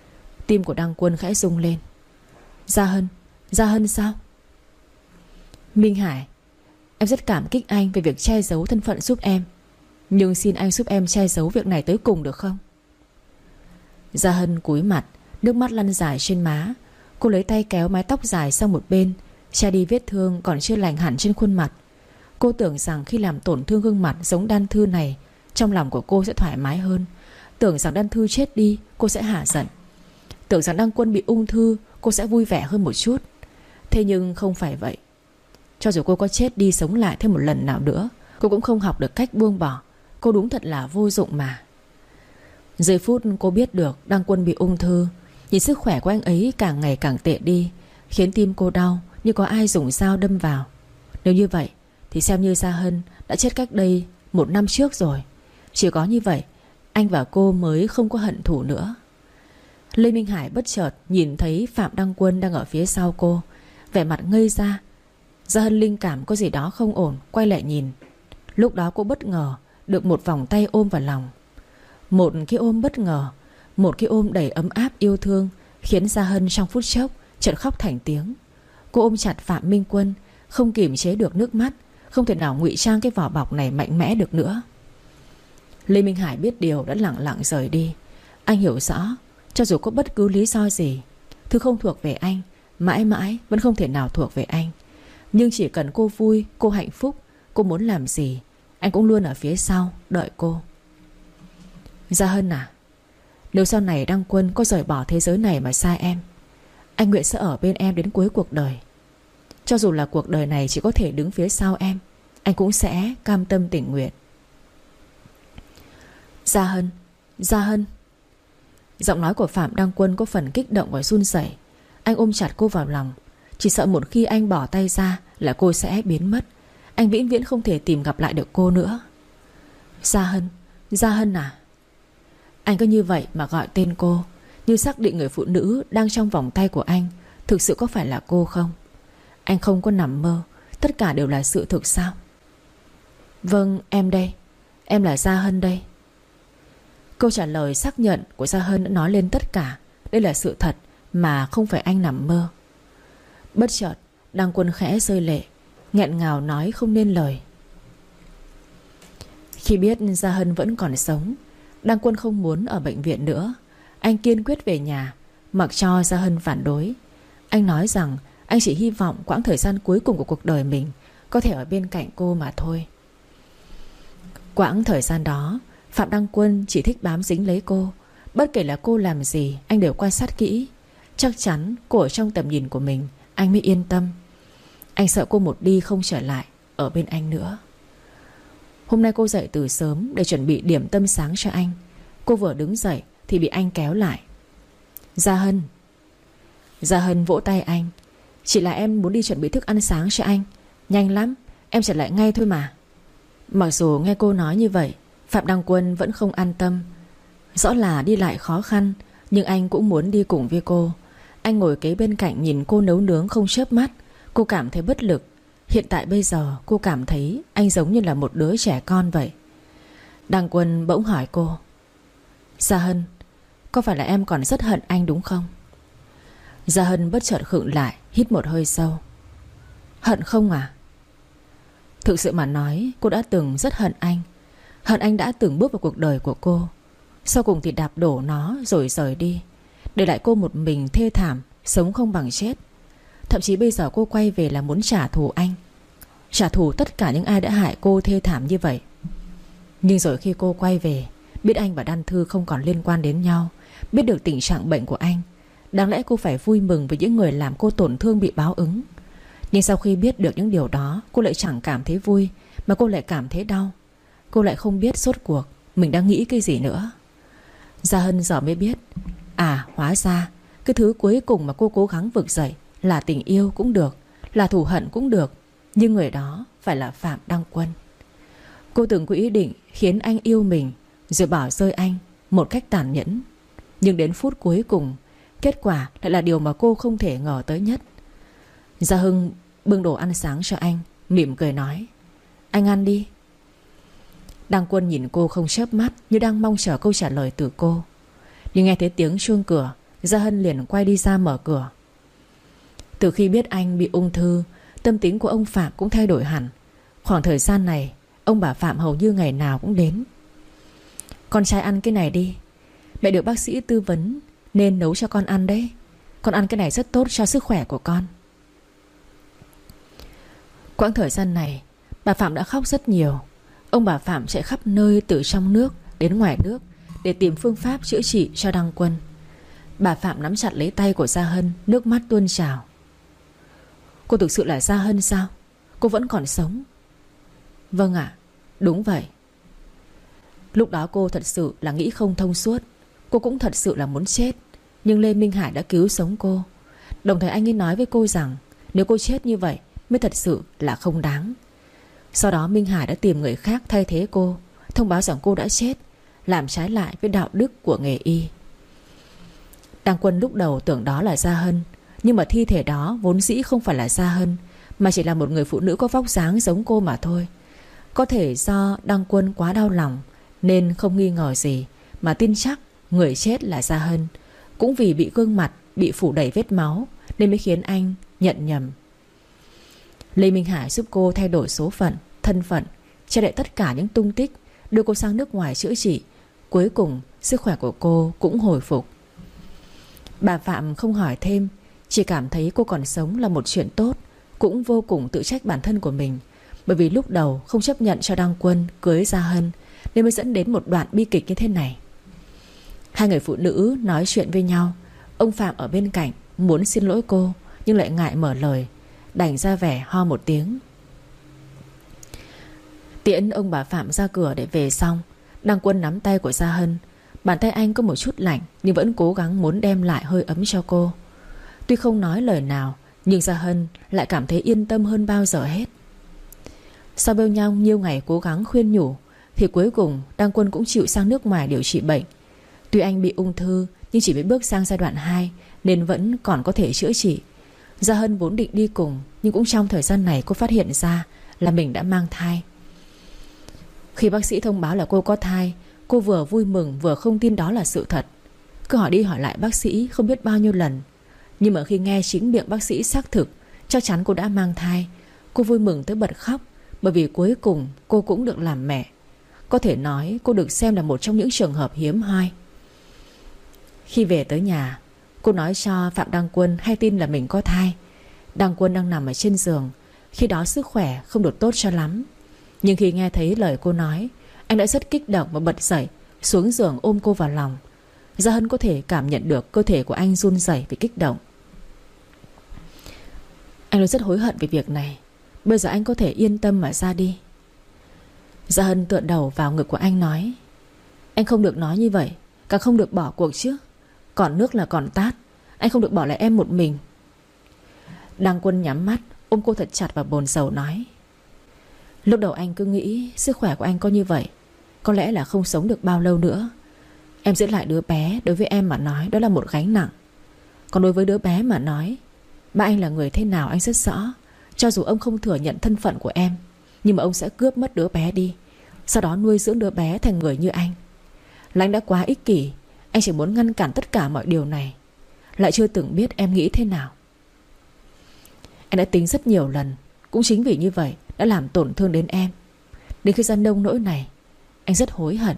Tim của Đăng Quân khẽ rung lên. Gia Hân, Gia Hân sao? Minh Hải, em rất cảm kích anh về việc che giấu thân phận giúp em, nhưng xin anh giúp em che giấu việc này tới cùng được không? Gia Hân cúi mặt, nước mắt lăn dài trên má. Cô lấy tay kéo mái tóc dài sang một bên, che đi vết thương còn chưa lành hẳn trên khuôn mặt. Cô tưởng rằng khi làm tổn thương gương mặt giống Đan Thư này, trong lòng của cô sẽ thoải mái hơn. Tưởng rằng Đan Thư chết đi, cô sẽ hả giận. Tưởng rằng Đăng Quân bị ung thư, cô sẽ vui vẻ hơn một chút. Thế nhưng không phải vậy. Cho dù cô có chết đi sống lại thêm một lần nào nữa, cô cũng không học được cách buông bỏ. Cô đúng thật là vô dụng mà. Giây phút cô biết được Đăng Quân bị ung thư, nhìn sức khỏe của anh ấy càng ngày càng tệ đi, khiến tim cô đau như có ai dùng dao đâm vào. Nếu như vậy thì xem như Gia Hân đã chết cách đây 1 năm trước rồi. Chỉ có như vậy anh và cô mới không có hận thù nữa. Lê Minh Hải bất chợt nhìn thấy Phạm Đăng Quân đang ở phía sau cô, vẻ mặt ngây ra. Gia Hân linh cảm có gì đó không ổn, quay lại nhìn. Lúc đó cô bất ngờ được một vòng tay ôm vào lòng. Một cái ôm bất ngờ, một cái ôm đầy ấm áp yêu thương, khiến Gia Hân trong phút chốc chợt khóc thành tiếng. Cô ôm chặt Phạm Minh Quân, không kiềm chế được nước mắt, không thể nào ngụy trang cái vỏ bọc này mạnh mẽ được nữa. Lê Minh Hải biết điều đã lặng lặng rời đi. Anh hiểu rõ, cho dù có bất cứ lý do gì, thứ không thuộc về anh mãi mãi vẫn không thể nào thuộc về anh. Nhưng chỉ cần cô vui, cô hạnh phúc, cô muốn làm gì, anh cũng luôn ở phía sau đợi cô. Gia Hân à, nếu sau này Đăng Quân có rời bỏ thế giới này mà xa em, anh nguyện sẽ ở bên em đến cuối cuộc đời. Cho dù là cuộc đời này chỉ có thể đứng phía sau em, anh cũng sẽ cam tâm tình nguyện. Gia Hân, Gia Hân. Giọng nói của Phạm Đăng Quân có phần kích động và run rẩy. Anh ôm chặt cô vào lòng, chỉ sợ một khi anh bỏ tay ra là cô sẽ biến mất. Anh vĩnh viễn không thể tìm gặp lại được cô nữa. Gia Hân, Gia Hân à. Anh cứ như vậy mà gọi tên cô, như xác định người phụ nữ đang trong vòng tay của anh thực sự có phải là cô không? Anh không có nằm mơ, tất cả đều là sự thực sao? Vâng, em đây, em là Gia Hân đây. Câu trả lời xác nhận của Gia Hân đã nói lên tất cả. Đây là sự thật mà không phải anh nằm mơ. Bất chợt Đăng Quân khẽ rơi lệ, nghẹn ngào nói không nên lời. Khi biết Gia Hân vẫn còn sống, Đăng Quân không muốn ở bệnh viện nữa. Anh kiên quyết về nhà, mặc cho Gia Hân phản đối. Anh nói rằng anh chỉ hy vọng quãng thời gian cuối cùng của cuộc đời mình có thể ở bên cạnh cô mà thôi. Quãng thời gian đó, Phạm Đăng Quân chỉ thích bám dính lấy cô. Bất kể là cô làm gì, anh đều quan sát kỹ. Chắc chắn cô ở trong tầm nhìn của mình, anh mới yên tâm. Anh sợ cô một đi không trở lại ở bên anh nữa. Hôm nay cô dậy từ sớm để chuẩn bị điểm tâm sáng cho anh. Cô vừa đứng dậy thì bị anh kéo lại. Gia Hân. Gia Hân vỗ tay anh. Chỉ là em muốn đi chuẩn bị thức ăn sáng cho anh. Nhanh lắm, em trở lại ngay thôi mà. Mặc dù nghe cô nói như vậy, Phạm Đăng Quân vẫn không an tâm. Rõ là đi lại khó khăn, nhưng anh cũng muốn đi cùng với cô. Anh ngồi kế bên cạnh nhìn cô nấu nướng không chớp mắt. Cô cảm thấy bất lực. Hiện tại bây giờ cô cảm thấy anh giống như là một đứa trẻ con vậy. Đăng Quân bỗng hỏi cô. Gia Hân, có phải là em còn rất hận anh đúng không? Gia Hân bất chợt khựng lại, hít một hơi sâu. Hận không à? Thực sự mà nói, cô đã từng rất hận anh. Hận anh đã từng bước vào cuộc đời của cô, sau cùng thì đạp đổ nó rồi rời đi, để lại cô một mình thê thảm, sống không bằng chết. Thậm chí bây giờ cô quay về là muốn trả thù anh, trả thù tất cả những ai đã hại cô thê thảm như vậy. Nhưng rồi khi cô quay về, biết anh và Đan Thư không còn liên quan đến nhau, biết được tình trạng bệnh của anh, đáng lẽ cô phải vui mừng với những người làm cô tổn thương bị báo ứng. Nhưng sau khi biết được những điều đó, cô lại chẳng cảm thấy vui, mà cô lại cảm thấy đau. Cô lại không biết rốt cuộc mình đang nghĩ cái gì nữa. Gia Hân giờ mới biết, à hóa ra cái thứ cuối cùng mà cô cố gắng vực dậy là tình yêu cũng được, là thù hận cũng được, nhưng người đó phải là Phạm Đăng Quân. Cô từng có ý định khiến anh yêu mình, rồi bỏ rơi anh một cách tàn nhẫn. Nhưng đến phút cuối cùng, kết quả lại là điều mà cô không thể ngờ tới nhất. Gia Hưng bưng đồ ăn sáng cho anh, mỉm cười nói. Anh ăn đi. Đăng Quân nhìn cô không chớp mắt, như đang mong chờ câu trả lời từ cô. Nhưng nghe thấy tiếng chuông cửa, Gia Hân liền quay đi ra mở cửa. Từ khi biết anh bị ung thư, tâm tính của ông Phạm cũng thay đổi hẳn. Khoảng thời gian này ông bà Phạm hầu như ngày nào cũng đến. Con trai ăn cái này đi, mẹ được bác sĩ tư vấn nên nấu cho con ăn đấy. Con ăn cái này rất tốt cho sức khỏe của con. Quãng thời gian này bà Phạm đã khóc rất nhiều. Ông bà Phạm chạy khắp nơi từ trong nước đến ngoài nước để tìm phương pháp chữa trị cho Đăng Quân. Bà Phạm nắm chặt lấy tay của Gia Hân, nước mắt tuôn trào. Cô thực sự là Gia Hân sao? Cô vẫn còn sống? Vâng ạ, đúng vậy. Lúc đó cô thật sự là nghĩ không thông suốt. Cô cũng thật sự là muốn chết. Nhưng Lê Minh Hải đã cứu sống cô. Đồng thời anh ấy nói với cô rằng nếu cô chết như vậy mới thật sự là không đáng. Sau đó Minh Hải đã tìm người khác thay thế cô, thông báo rằng cô đã chết, làm trái lại với đạo đức của nghề y. Đăng Quân lúc đầu tưởng đó là Gia Hân, nhưng mà thi thể đó vốn dĩ không phải là Gia Hân, mà chỉ là một người phụ nữ có vóc dáng giống cô mà thôi. Có thể do Đăng Quân quá đau lòng nên không nghi ngờ gì, mà tin chắc người chết là Gia Hân. Cũng vì bị gương mặt bị phủ đầy vết máu nên mới khiến anh nhận nhầm. Lê Minh Hải giúp cô thay đổi số phận, thân phận, che đậy tất cả những tung tích, đưa cô sang nước ngoài chữa trị. Cuối cùng sức khỏe của cô cũng hồi phục. Bà Phạm không hỏi thêm, chỉ cảm thấy cô còn sống là một chuyện tốt. Cũng vô cùng tự trách bản thân của mình, bởi vì lúc đầu không chấp nhận cho Đăng Quân cưới Gia Hân nên mới dẫn đến một đoạn bi kịch như thế này. Hai người phụ nữ nói chuyện với nhau. Ông Phạm ở bên cạnh muốn xin lỗi cô, nhưng lại ngại mở lời, đành ra vẻ ho một tiếng. Tiễn ông bà Phạm ra cửa để về xong, Đăng Quân nắm tay của Gia Hân. Bàn tay anh có một chút lạnh, nhưng vẫn cố gắng muốn đem lại hơi ấm cho cô. Tuy không nói lời nào, nhưng Gia Hân lại cảm thấy yên tâm hơn bao giờ hết. Sau bao nhiêu ngày cố gắng khuyên nhủ thì cuối cùng Đăng Quân cũng chịu sang nước ngoài điều trị bệnh. Tuy anh bị ung thư nhưng chỉ mới bước sang giai đoạn 2 nên vẫn còn có thể chữa trị. Gia Hân vốn định đi cùng, nhưng cũng trong thời gian này cô phát hiện ra là mình đã mang thai. Khi bác sĩ thông báo là cô có thai, cô vừa vui mừng vừa không tin đó là sự thật. Cứ hỏi đi hỏi lại bác sĩ không biết bao nhiêu lần. Nhưng mà khi nghe chính miệng bác sĩ xác thực chắc chắn cô đã mang thai, cô vui mừng tới bật khóc. Bởi vì cuối cùng cô cũng được làm mẹ. Có thể nói cô được xem là một trong những trường hợp hiếm hoi. Khi về tới nhà, cô nói cho Phạm Đăng Quân hay tin là mình có thai. Đăng Quân đang nằm ở trên giường. Khi đó sức khỏe không được tốt cho lắm. Nhưng khi nghe thấy lời cô nói, anh đã rất kích động và bật dậy, xuống giường ôm cô vào lòng. Gia Hân có thể cảm nhận được cơ thể của anh run rẩy vì kích động. Anh đã rất hối hận về việc này. Bây giờ anh có thể yên tâm mà ra đi. Gia Hân tựa đầu vào ngực của anh nói: Anh không được nói như vậy, càng không được bỏ cuộc chứ. Còn nước là còn tát, anh không được bỏ lại em một mình. Đăng Quân nhắm mắt ôm cô thật chặt và bồn rầu nói: Lúc đầu anh cứ nghĩ sức khỏe của anh có như vậy, có lẽ là không sống được bao lâu nữa. Em giữ lại đứa bé đối với em mà nói đó là một gánh nặng. Còn đối với đứa bé mà nói, ba anh là người thế nào anh rất rõ. Cho dù ông không thừa nhận thân phận của em, nhưng mà ông sẽ cướp mất đứa bé đi, sau đó nuôi dưỡng đứa bé thành người như anh. Là anh đã quá ích kỷ. Anh chỉ muốn ngăn cản tất cả mọi điều này, lại chưa từng biết em nghĩ thế nào. Anh đã tính rất nhiều lần, cũng chính vì như vậy đã làm tổn thương đến em. Đến khi ra nông nỗi này, anh rất hối hận.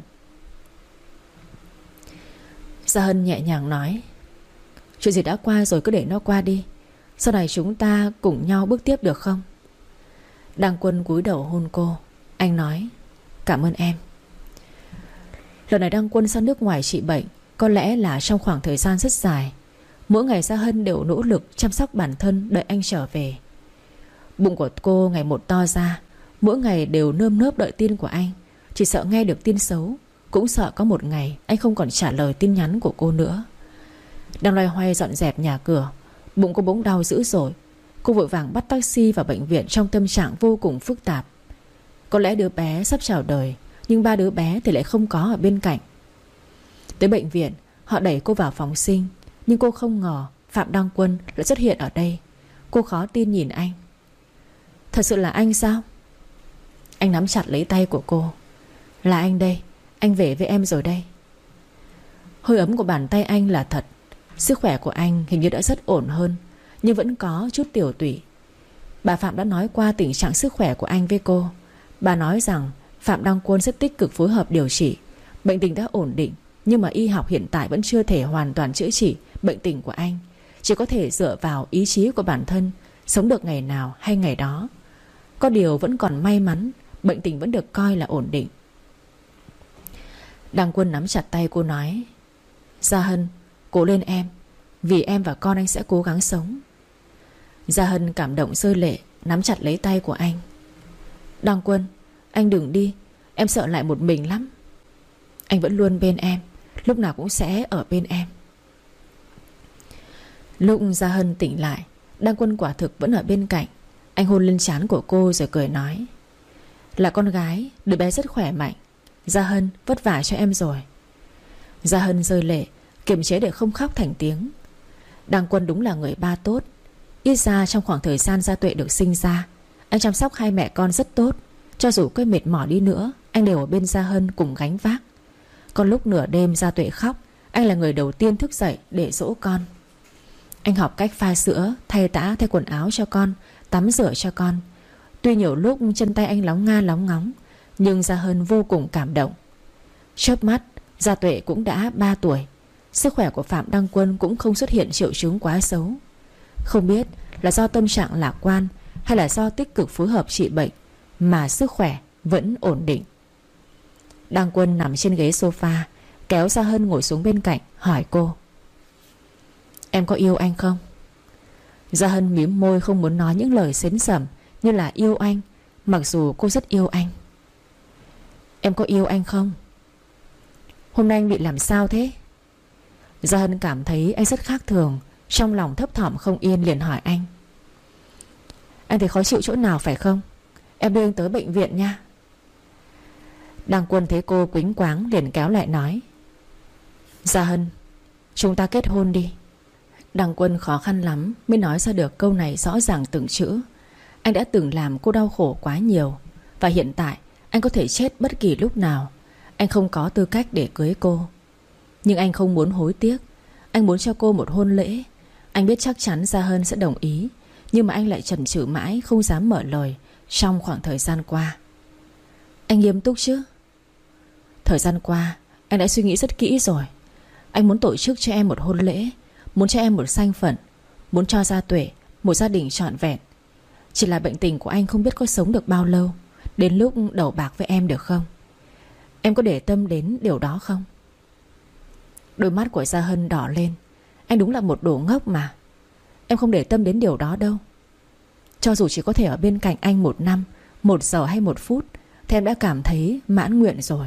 Gia Hân nhẹ nhàng nói: Chuyện gì đã qua rồi cứ để nó qua đi. Sau này chúng ta cùng nhau bước tiếp được không? Đăng Quân cúi đầu hôn cô. Anh nói: Cảm ơn em. Lần này Đăng Quân sang nước ngoài trị bệnh có lẽ là trong khoảng thời gian rất dài. Mỗi ngày Gia Hân đều nỗ lực chăm sóc bản thân đợi anh trở về. Bụng của cô ngày một to ra, mỗi ngày đều nơm nớp đợi tin của anh. Chỉ sợ nghe được tin xấu, cũng sợ có một ngày anh không còn trả lời tin nhắn của cô nữa. Đang loay hoay dọn dẹp nhà cửa, bụng cô bỗng đau dữ dội. Cô vội vàng bắt taxi vào bệnh viện trong tâm trạng vô cùng phức tạp. Có lẽ đứa bé sắp chào đời, nhưng ba đứa bé thì lại không có ở bên cạnh. Tới bệnh viện, họ đẩy cô vào phòng sinh, nhưng cô không ngờ Phạm Đăng Quân lại xuất hiện ở đây. Cô khó tin nhìn anh. Thật sự là anh sao? Anh nắm chặt lấy tay của cô. Là anh đây, anh về với em rồi đây. Hơi ấm của bàn tay anh là thật. Sức khỏe của anh hình như đã rất ổn hơn, nhưng vẫn có chút tiểu tụy. Bà Phạm đã nói qua tình trạng sức khỏe của anh với cô. Bà nói rằng Phạm Đăng Quân rất tích cực phối hợp điều trị. Bệnh tình đã ổn định, nhưng mà y học hiện tại vẫn chưa thể hoàn toàn chữa trị bệnh tình của anh. Chỉ có thể dựa vào ý chí của bản thân, sống được ngày nào hay ngày đó. Có điều vẫn còn may mắn, bệnh tình vẫn được coi là ổn định. Đăng Quân nắm chặt tay cô nói: Gia Hân, cố lên em. Vì em và con anh sẽ cố gắng sống. Gia Hân cảm động rơi lệ, nắm chặt lấy tay của anh. Đăng Quân, anh đừng đi. Em sợ lại một mình lắm. Anh vẫn luôn bên em, lúc nào cũng sẽ ở bên em. Lúc Gia Hân tỉnh lại, Đăng Quân quả thực vẫn ở bên cạnh. Anh hôn lên trán của cô rồi cười nói: Là con gái, đứa bé rất khỏe mạnh. Gia Hân, vất vả cho em rồi. Gia Hân rơi lệ, kiềm chế để không khóc thành tiếng. Đăng Quân đúng là người ba tốt. Ít ra trong khoảng thời gian Gia Tuệ được sinh ra, anh chăm sóc hai mẹ con rất tốt. Cho dù có mệt mỏi đi nữa, anh đều ở bên Gia Hân cùng gánh vác. Còn lúc nửa đêm Gia Tuệ khóc, anh là người đầu tiên thức dậy để dỗ con. Anh học cách pha sữa, thay tã, thay quần áo cho con, tắm rửa cho con. Tuy nhiều lúc chân tay anh lóng nga lóng ngóng, nhưng Gia Hân vô cùng cảm động. Chớp mắt, Gia Tuệ cũng đã 3 tuổi. Sức khỏe của Phạm Đăng Quân cũng không xuất hiện triệu chứng quá xấu. Không biết là do tâm trạng lạc quan hay là do tích cực phối hợp trị bệnh mà sức khỏe vẫn ổn định. Đăng Quân nằm trên ghế sofa, kéo Gia Hân ngồi xuống bên cạnh, hỏi cô: Em có yêu anh không? Gia Hân mím môi không muốn nói những lời xến xẩm như là yêu anh, mặc dù cô rất yêu anh. Em có yêu anh không? Hôm nay anh bị làm sao thế? Gia Hân cảm thấy anh rất khác thường, trong lòng thấp thỏm không yên, liền hỏi anh: Anh thấy khó chịu chỗ nào phải không? Em đưa anh tới bệnh viện nha. Đăng Quân thấy cô quýnh quáng liền kéo lại nói: Gia Hân, chúng ta kết hôn đi. Đăng Quân khó khăn lắm mới nói ra được câu này rõ ràng từng chữ. Anh đã từng làm cô đau khổ quá nhiều, và hiện tại anh có thể chết bất kỳ lúc nào. Anh không có tư cách để cưới cô. Nhưng anh không muốn hối tiếc. Anh muốn cho cô một hôn lễ. Anh biết chắc chắn Gia Hân sẽ đồng ý, nhưng mà anh lại chần chừ mãi, không dám mở lời trong khoảng thời gian qua. Anh nghiêm túc chứ? Thời gian qua anh đã suy nghĩ rất kỹ rồi. Anh muốn tổ chức cho em một hôn lễ, muốn cho em một danh phận, muốn cho Gia Tuệ một gia đình trọn vẹn. Chỉ là bệnh tình của anh không biết có sống được bao lâu, đến lúc đầu bạc với em được không? Em có để tâm đến điều đó không? Đôi mắt của Gia Hân đỏ lên. Anh đúng là một đồ ngốc mà. Em không để tâm đến điều đó đâu. Cho dù chỉ có thể ở bên cạnh anh 1 năm, 1 giờ hay 1 phút, thì em đã cảm thấy mãn nguyện rồi.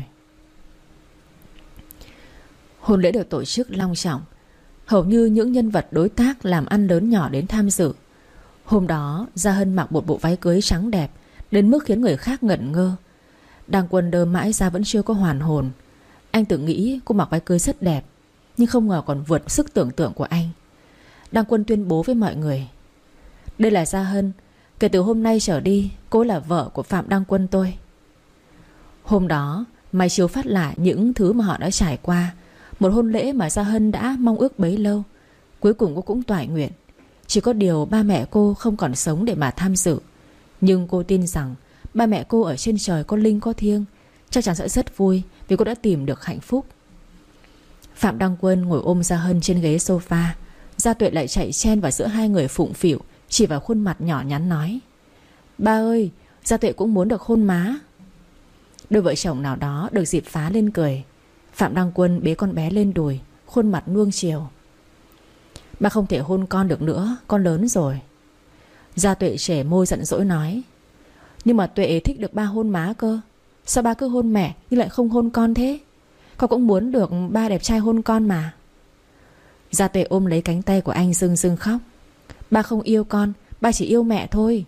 Hôn lễ được tổ chức long trọng. Hầu như những nhân vật đối tác làm ăn lớn nhỏ đến tham dự. Hôm đó Gia Hân mặc một bộ váy cưới trắng đẹp đến mức khiến người khác ngẩn ngơ. Đăng Quân đơ mãi ra vẫn chưa có hoàn hồn. Anh tự nghĩ cô mặc váy cưới rất đẹp, nhưng không ngờ còn vượt sức tưởng tượng của anh. Đăng Quân tuyên bố với mọi người: Đây là Gia Hân. Kể từ hôm nay trở đi, cô là vợ của Phạm Đăng Quân tôi. Hôm đó máy chiếu phát lại những thứ mà họ đã trải qua. Một hôn lễ mà Gia Hân đã mong ước bấy lâu. Cuối cùng cô cũng toại nguyện. Chỉ có điều ba mẹ cô không còn sống để mà tham dự. Nhưng cô tin rằng ba mẹ cô ở trên trời có linh có thiêng, chắc chắn sẽ rất vui vì cô đã tìm được hạnh phúc. Phạm Đăng Quân ngồi ôm Gia Hân trên ghế sofa. Gia Tuệ lại chạy chen vào giữa hai người phụng phịu, chỉ vào khuôn mặt nhỏ nhắn nói: Ba ơi, Gia Tuệ cũng muốn được hôn má. Đôi vợ chồng nào đó được dịp phá lên cười. Phạm Đăng Quân bế con bé lên đùi, khuôn mặt nuông chiều: Ba không thể hôn con được nữa, con lớn rồi. Gia Tuệ trẻ môi giận dỗi nói: Nhưng mà Tuệ thích được ba hôn má cơ. Sao ba cứ hôn mẹ nhưng lại không hôn con thế? Con cũng muốn được ba đẹp trai hôn con mà. Gia Tuệ ôm lấy cánh tay của anh rưng rưng khóc: Ba không yêu con, ba chỉ yêu mẹ thôi.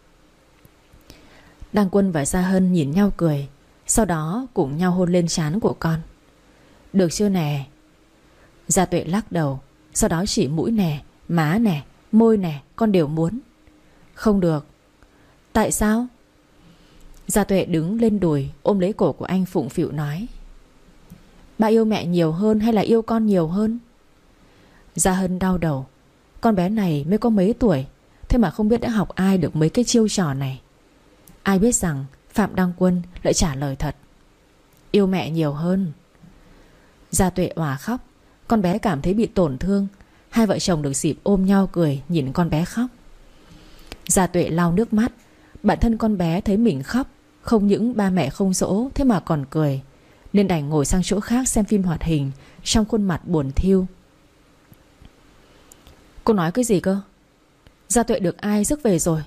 Đăng Quân và Gia Hân nhìn nhau cười, sau đó cùng nhau hôn lên trán của con. Được chưa nè? Gia Tuệ lắc đầu, sau đó chỉ mũi nè, má nè, môi nè, con đều muốn. Không được. Tại sao? Gia Tuệ đứng lên đùi ôm lấy cổ của anh phụng phịu nói: Ba yêu mẹ nhiều hơn hay là yêu con nhiều hơn? Gia Hân đau đầu. Con bé này mới có mấy tuổi, thế mà không biết đã học ai được mấy cái chiêu trò này. Ai biết rằng Phạm Đăng Quân lại trả lời thật: yêu mẹ nhiều hơn. Gia Tuệ òa khóc. Con bé cảm thấy bị tổn thương. Hai vợ chồng được dịp ôm nhau cười nhìn con bé khóc. Gia Tuệ lau nước mắt. Bản thân con bé thấy mình khóc, không những ba mẹ không dỗ, thế mà còn cười, nên đành ngồi sang chỗ khác xem phim hoạt hình, trong khuôn mặt buồn thiu. Cô nói cái gì cơ? Gia Tuệ được ai rước về rồi?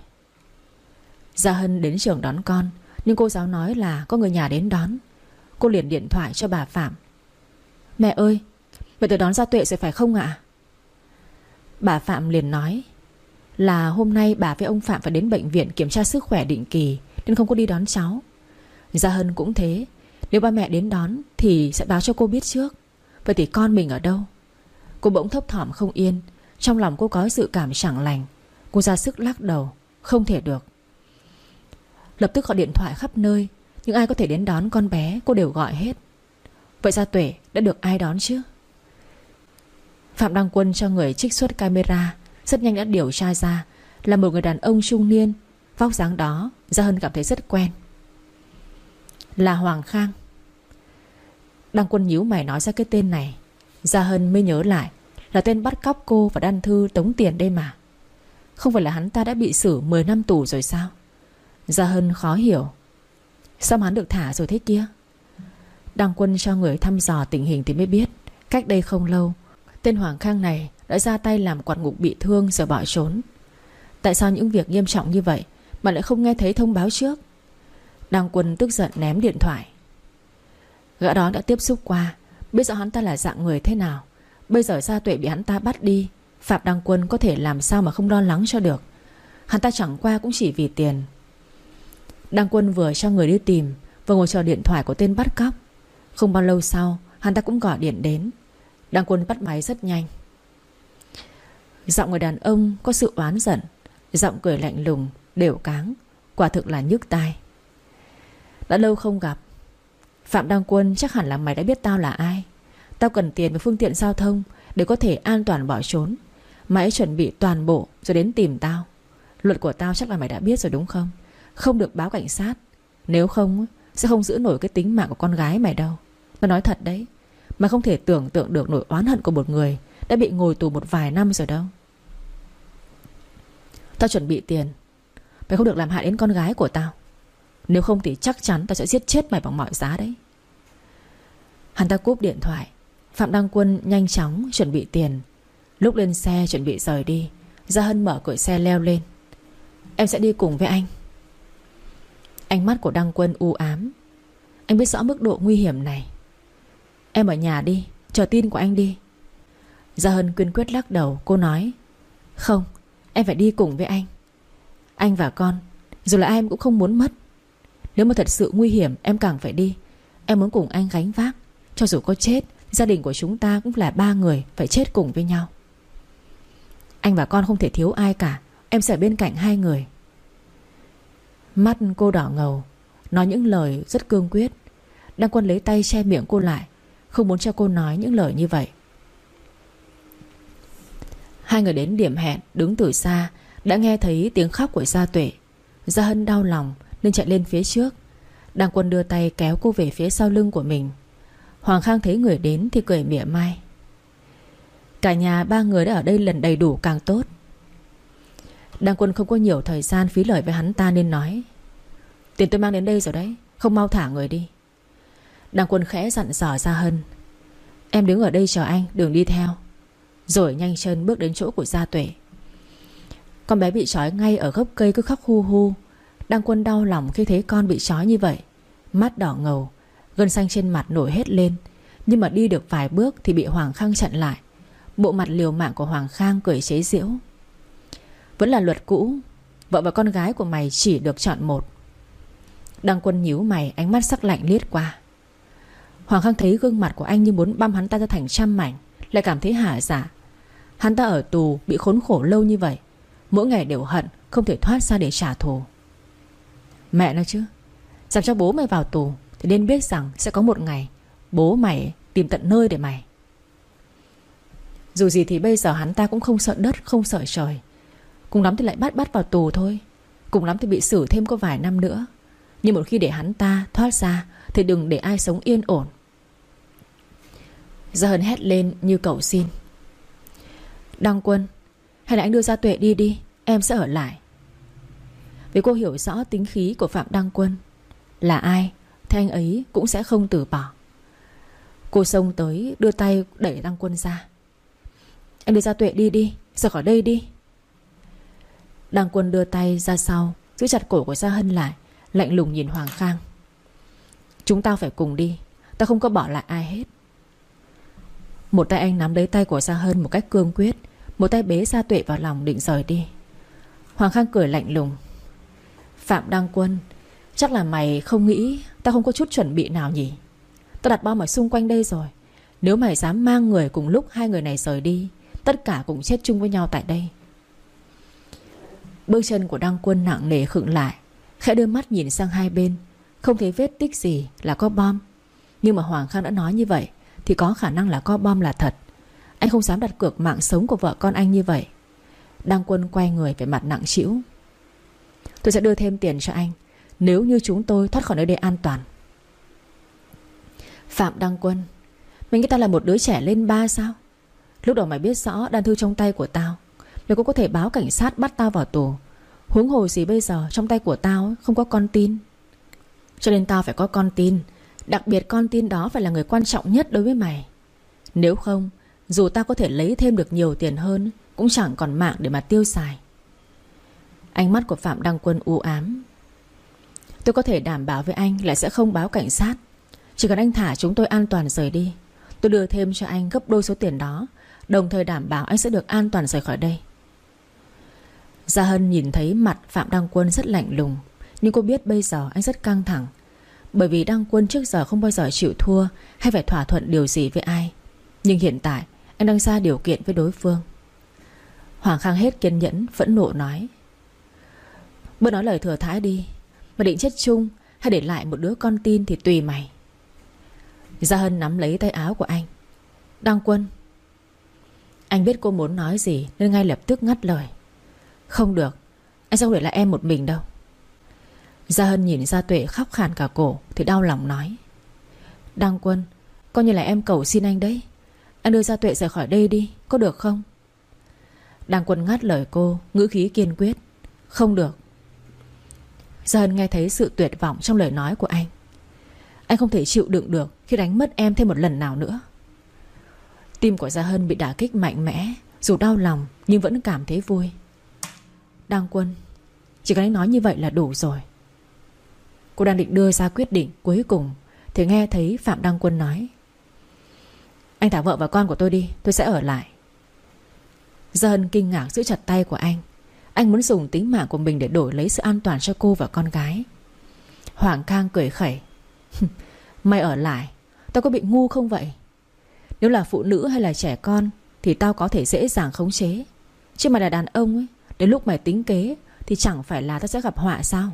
Gia Hân đến trường đón con, nhưng cô giáo nói là có người nhà đến đón. Cô liền điện thoại cho bà Phạm. Mẹ ơi, mẹ tới đón Gia Tuệ rồi phải không ạ? Bà Phạm liền nói là hôm nay bà với ông Phạm phải đến bệnh viện kiểm tra sức khỏe định kỳ, nên không có đi đón cháu. Gia Hân cũng thế. Nếu ba mẹ đến đón thì sẽ báo cho cô biết trước. Vậy thì con mình ở đâu? Cô bỗng thấp thỏm không yên. Trong lòng cô có dự cảm chẳng lành. Cô ra sức lắc đầu. Không thể được. Lập tức gọi điện thoại khắp nơi, nhưng ai có thể đến đón con bé cô đều gọi hết. Vậy Gia Tuệ đã được ai đón chứ? Phạm Đăng Quân cho người trích xuất camera, rất nhanh đã điều tra ra là một người đàn ông trung niên. Vóc dáng đó Gia Hân cảm thấy rất quen. Là Hoàng Khang. Đăng Quân nhíu mày nói ra cái tên này. Gia Hân mới nhớ lại là tên bắt cóc cô và đan thư tống tiền đây mà. Không phải là hắn ta đã bị xử 10 năm tù rồi sao? Gia Hân khó hiểu. Sao mà hắn được thả rồi thế kia? Đăng Quân cho người thăm dò tình hình thì mới biết cách đây không lâu tên Hoàng Khang này đã ra tay làm quản ngục bị thương rồi bỏ trốn. Tại sao những việc nghiêm trọng như vậy mà lại không nghe thấy thông báo trước? Đăng Quân tức giận ném điện thoại. Gã đó đã tiếp xúc qua, biết rõ hắn ta là dạng người thế nào. Bây giờ Gia Tuệ bị hắn ta bắt đi, Phạm Đăng Quân có thể làm sao mà không lo lắng cho được. Hắn ta chẳng qua cũng chỉ vì tiền. Đăng Quân vừa cho người đi tìm, vừa ngồi chờ điện thoại của tên bắt cóc. Không bao lâu sau, hắn ta cũng gọi điện đến. Đăng Quân bắt máy rất nhanh. Giọng người đàn ông có sự oán giận, giọng cười lạnh lùng, đều cáng, quả thực là nhức tai. Đã lâu không gặp. Phạm Đăng Quân, chắc hẳn là mày đã biết tao là ai. Tao cần tiền và phương tiện giao thông để có thể an toàn bỏ trốn. Mày chuẩn bị toàn bộ rồi đến tìm tao. Luật của tao chắc là mày đã biết rồi đúng không? Không được báo cảnh sát. Nếu không sẽ không giữ nổi cái tính mạng của con gái mày đâu. Tao nói thật đấy. Mày không thể tưởng tượng được nỗi oán hận của một người đã bị ngồi tù một vài năm rồi đâu. Tao chuẩn bị tiền. Mày không được làm hại đến con gái của tao. Nếu không thì chắc chắn tao sẽ giết chết mày bằng mọi giá đấy. Hắn ta cúp điện thoại. Phạm Đăng Quân nhanh chóng chuẩn bị tiền. Lúc lên xe chuẩn bị rời đi, Gia Hân mở cửa xe leo lên. Em sẽ đi cùng với anh. Ánh mắt của Đăng Quân u ám. Anh biết rõ mức độ nguy hiểm này. Em ở nhà đi, chờ tin của anh đi. Gia Hân kiên quyết lắc đầu. Cô nói không, em phải đi cùng với anh. Anh và con, dù là em cũng không muốn mất. Nếu mà thật sự nguy hiểm em càng phải đi. Em muốn cùng anh gánh vác. Cho dù có chết, gia đình của chúng ta cũng là 3 người phải chết cùng với nhau. Anh và con không thể thiếu ai cả. Em sẽ ở bên cạnh 2 người. Mắt cô đỏ ngầu, nói những lời rất cương quyết. Đăng Quân lấy tay che miệng cô lại, không muốn cho cô nói những lời như vậy. Hai người đến điểm hẹn, đứng từ xa đã nghe thấy tiếng khóc của Gia Tuệ. Gia Hân đau lòng nên chạy lên phía trước. Đăng Quân đưa tay kéo cô về phía sau lưng của mình. Hoàng Khang thấy người đến thì cười mỉa mai. Cả nhà 3 người đã ở đây lần đầy đủ càng tốt. Đăng Quân không có nhiều thời gian phí lời với hắn ta nên nói. Tiền tôi mang đến đây rồi đấy, không mau thả người đi. Đăng Quân khẽ dặn dò Gia Hân. Em đứng ở đây chờ anh, đừng đi theo. Rồi nhanh chân bước đến chỗ của Gia Tuệ. Con bé bị trói ngay ở gốc cây cứ khóc hu hu. Đăng Quân đau lòng khi thấy con bị trói như vậy. Mắt đỏ ngầu, gân xanh trên mặt nổi hết lên. Nhưng mà đi được vài bước thì bị Hoàng Khang chặn lại. Bộ mặt liều mạng của Hoàng Khang cười chế giễu. Vẫn là luật cũ, vợ và con gái của mày chỉ được chọn một. Đăng Quân nhíu mày, ánh mắt sắc lạnh liếc qua. Hoàng Khang thấy gương mặt của anh như muốn băm hắn ta ra thành trăm mảnh, lại cảm thấy hả dạ. Hắn ta ở tù bị khốn khổ lâu như vậy, mỗi ngày đều hận không thể thoát ra để trả thù. Mẹ nói chứ, dám cho bố mày vào tù thì nên biết rằng sẽ có một ngày bố mày tìm tận nơi để mày. Dù gì thì bây giờ hắn ta cũng không sợ đất, không sợ trời. Cùng lắm thì lại bắt vào tù thôi. Cùng lắm thì bị xử thêm có vài năm nữa. Nhưng một khi để hắn ta thoát ra thì đừng để ai sống yên ổn. Gia Hân hét lên như cầu xin. Đăng Quân, hay là anh đưa Gia Tuệ đi đi, em sẽ ở lại. Vì cô hiểu rõ tính khí của Phạm Đăng Quân. Là ai thì anh ấy cũng sẽ không từ bỏ. Cô xông tới đưa tay đẩy Đăng Quân ra. Anh đưa Gia Tuệ đi đi, rời khỏi đây đi. Đăng Quân đưa tay ra sau, giữ chặt cổ của Gia Hân lại, lạnh lùng nhìn Hoàng Khang. Chúng tao phải cùng đi, tao không có bỏ lại ai hết. Một tay anh nắm lấy tay của Gia Hân một cách cương quyết, một tay bế Gia Tuệ vào lòng định rời đi. Hoàng Khang cười lạnh lùng. Phạm Đăng Quân, chắc là mày không nghĩ tao không có chút chuẩn bị nào nhỉ? Tao đặt bom ở xung quanh đây rồi. Nếu mày dám mang người cùng lúc hai người này rời đi, tất cả cùng chết chung với nhau tại đây. Bước chân của Đăng Quân nặng nề khựng lại, khẽ đưa mắt nhìn sang hai bên. Không thấy vết tích gì là có bom. Nhưng mà Hoàng Khang đã nói như vậy thì có khả năng là có bom là thật. Anh không dám đặt cược mạng sống của vợ con anh như vậy. Đăng Quân quay người vẻ mặt nặng trĩu. Tôi sẽ đưa thêm tiền cho anh nếu như chúng tôi thoát khỏi nơi đây an toàn. Phạm Đăng Quân, mày nghĩ tao là một đứa trẻ lên ba sao? Lúc đầu mày biết rõ đan thư trong tay của tao, mày cũng có thể báo cảnh sát bắt tao vào tù. Huống hồ gì bây giờ trong tay của tao không có con tin. Cho nên tao phải có con tin. Đặc biệt con tin đó phải là người quan trọng nhất đối với mày. Nếu không, dù tao có thể lấy thêm được nhiều tiền hơn, cũng chẳng còn mạng để mà tiêu xài. Ánh mắt của Phạm Đăng Quân u ám. Tôi có thể đảm bảo với anh là sẽ không báo cảnh sát. Chỉ cần anh thả chúng tôi an toàn rời đi, tôi đưa thêm cho anh gấp đôi số tiền đó, đồng thời đảm bảo anh sẽ được an toàn rời khỏi đây. Gia Hân nhìn thấy mặt Phạm Đăng Quân rất lạnh lùng, nhưng cô biết bây giờ anh rất căng thẳng. Bởi vì Đăng Quân trước giờ không bao giờ chịu thua hay phải thỏa thuận điều gì với ai. Nhưng hiện tại anh đang ra điều kiện với đối phương. Hoàng Khang hết kiên nhẫn, phẫn nộ nói. Bớt nói lời thừa thãi đi. Mày định chết chung hay để lại một đứa con tin thì tùy mày. Gia Hân nắm lấy tay áo của anh. Đăng Quân. Anh biết cô muốn nói gì nên ngay lập tức ngắt lời. Không được, anh sẽ không để lại em một mình đâu. Gia Hân nhìn Gia Tuệ khóc khàn cả cổ thì đau lòng nói. Đăng Quân, coi như là em cầu xin anh đấy. Anh đưa Gia Tuệ rời khỏi đây đi, có được không? Đăng Quân ngắt lời cô, ngữ khí kiên quyết. Không được. Gia Hân nghe thấy sự tuyệt vọng trong lời nói của anh. Anh không thể chịu đựng được khi đánh mất em thêm một lần nào nữa. Tim của Gia Hân bị đả kích mạnh mẽ. Dù đau lòng nhưng vẫn cảm thấy vui. Đăng Quân, chỉ cần anh nói như vậy là đủ rồi. Cô đang định đưa ra quyết định cuối cùng thì nghe thấy Phạm Đăng Quân nói. Anh thả vợ và con của tôi đi, tôi sẽ ở lại. Gia Hân kinh ngạc giữ chặt tay của anh. Anh muốn dùng tính mạng của mình để đổi lấy sự an toàn cho cô và con gái. Hoàng Khang cười khẩy. Mày ở lại, tao có bị ngu không vậy? Nếu là phụ nữ hay là trẻ con thì tao có thể dễ dàng khống chế. Chứ mày là đàn ông ấy, đến lúc mày tính kế thì chẳng phải là tao sẽ gặp họa sao?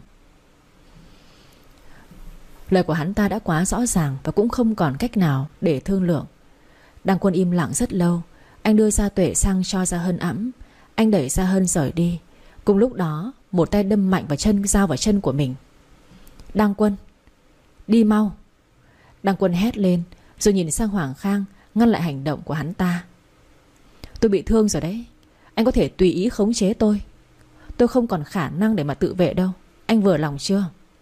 Lời của hắn ta đã quá rõ ràng và cũng không còn cách nào để thương lượng. Đăng Quân im lặng rất lâu. Anh đưa Gia Tuệ sang cho Gia Hân ẵm. Anh đẩy Gia Hân rời đi. Cùng lúc đó một tay đâm mạnh vào chân, dao vào chân của mình. Đăng Quân, đi mau. Đăng Quân hét lên rồi nhìn sang Hoàng Khang, ngăn lại hành động của hắn ta. Tôi bị thương rồi đấy. Anh có thể tùy ý khống chế tôi. Tôi không còn khả năng để mà tự vệ đâu. Anh vừa lòng chưa?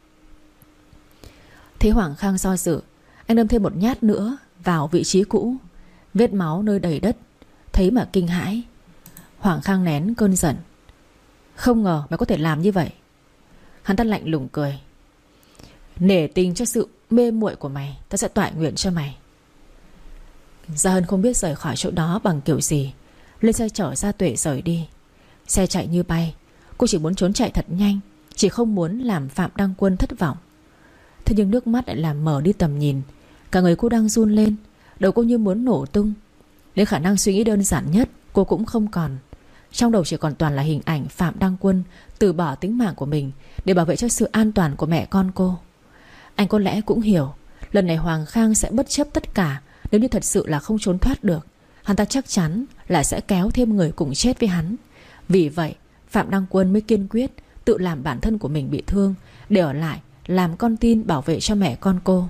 Thấy Hoàng Khang do dự, anh đâm thêm một nhát nữa vào vị trí cũ. Vết máu nơi đầy đất. Thấy mà kinh hãi. Hoàng Khang nén cơn giận. Không ngờ mày có thể làm như vậy. Hắn ta lạnh lùng cười. Nể tình cho sự mê muội của mày, ta sẽ toại nguyện cho mày. Gia Hân không biết rời khỏi chỗ đó bằng kiểu gì. Lên xe chở Gia Tuệ rời đi. Xe chạy như bay. Cô chỉ muốn trốn chạy thật nhanh, chỉ không muốn làm Phạm Đăng Quân thất vọng. Thế nhưng nước mắt lại làm mờ đi tầm nhìn. Cả người cô đang run lên. Đầu cô như muốn nổ tung. Đến khả năng suy nghĩ đơn giản nhất cô cũng không còn. Trong đầu chỉ còn toàn là hình ảnh Phạm Đăng Quân từ bỏ tính mạng của mình để bảo vệ cho sự an toàn của mẹ con cô. Anh có lẽ cũng hiểu lần này Hoàng Khang sẽ bất chấp tất cả. Nếu như thật sự là không trốn thoát được, hắn ta chắc chắn là sẽ kéo thêm người cùng chết với hắn. Vì vậy Phạm Đăng Quân mới kiên quyết tự làm bản thân của mình bị thương để ở lại làm con tin bảo vệ cho mẹ con cô.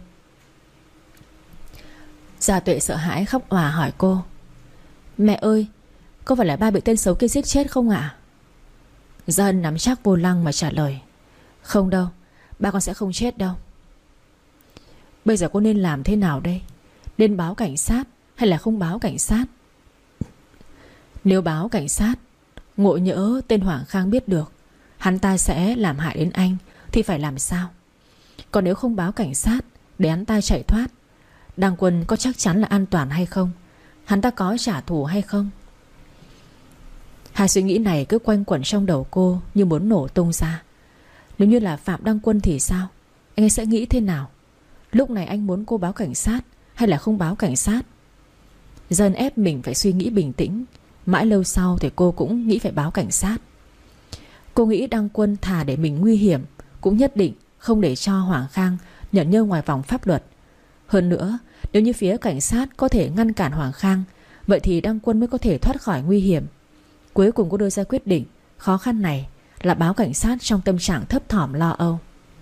Gia Tuệ sợ hãi khóc òa hỏi cô: Mẹ ơi, có phải là ba bị tên xấu kia giết chết không ạ? Gia Hân nắm chắc vô lăng mà trả lời: Không đâu, ba con sẽ không chết đâu. Bây giờ cô nên làm thế nào đây? Nên báo cảnh sát hay là không báo cảnh sát? Nếu báo cảnh sát, ngộ nhỡ tên Hoàng Khang biết được, hắn ta sẽ làm hại đến anh thì phải làm sao? Còn nếu không báo cảnh sát để hắn ta chạy thoát, Đăng Quân có chắc chắn là an toàn hay không? Hắn ta có trả thù hay không? Hai suy nghĩ này cứ quanh quẩn trong đầu cô như muốn nổ tung ra. Nếu như là Phạm Đăng Quân thì sao? Anh ấy sẽ nghĩ thế nào? Lúc này anh muốn cô báo cảnh sát hay là không báo cảnh sát? Dần ép mình phải suy nghĩ bình tĩnh. Mãi lâu sau thì cô cũng nghĩ phải báo cảnh sát. Cô nghĩ Đăng Quân thà để mình nguy hiểm cũng nhất định không để cho Hoàng Khang nhận nhơ ngoài vòng pháp luật. Hơn nữa, nếu như phía cảnh sát có thể ngăn cản Hoàng Khang, vậy thì Đăng Quân mới có thể thoát khỏi nguy hiểm. Cuối cùng cô đưa ra quyết định khó khăn này là báo cảnh sát trong tâm trạng thấp thỏm lo âu.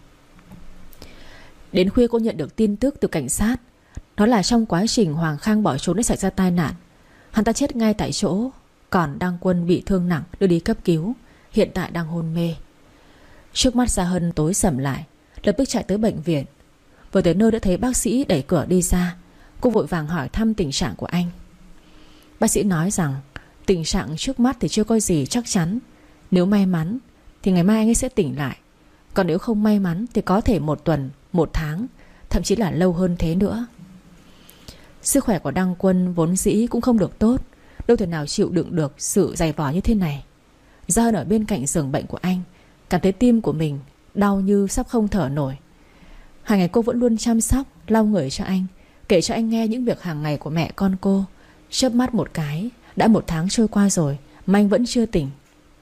Đến khuya cô nhận được tin tức từ cảnh sát. Đó là trong quá trình Hoàng Khang bỏ trốn đã xảy ra tai nạn. Hắn ta chết ngay tại chỗ. Còn Đăng Quân bị thương nặng đưa đi cấp cứu, hiện tại đang hôn mê. Trước mắt Gia Hân tối sầm lại, lập tức chạy tới bệnh viện. Vừa tới nơi đã thấy bác sĩ đẩy cửa đi ra. Cô vội vàng hỏi thăm tình trạng của anh. Bác sĩ nói rằng tình trạng trước mắt thì chưa có gì chắc chắn. Nếu may mắn thì ngày mai anh ấy sẽ tỉnh lại. Còn nếu không may mắn thì có thể 1 tuần, 1 tháng, thậm chí là lâu hơn thế nữa. Sức khỏe của Đăng Quân vốn dĩ cũng không được tốt, đâu thể nào chịu đựng được sự dày vò như thế này. Gia Hân ở bên cạnh giường bệnh của anh, cảm thấy tim của mình đau như sắp không thở nổi. Hàng ngày cô vẫn luôn chăm sóc, lau người cho anh, kể cho anh nghe những việc hàng ngày của mẹ con cô. Chớp mắt một cái, đã 1 tháng trôi qua rồi mà anh vẫn chưa tỉnh.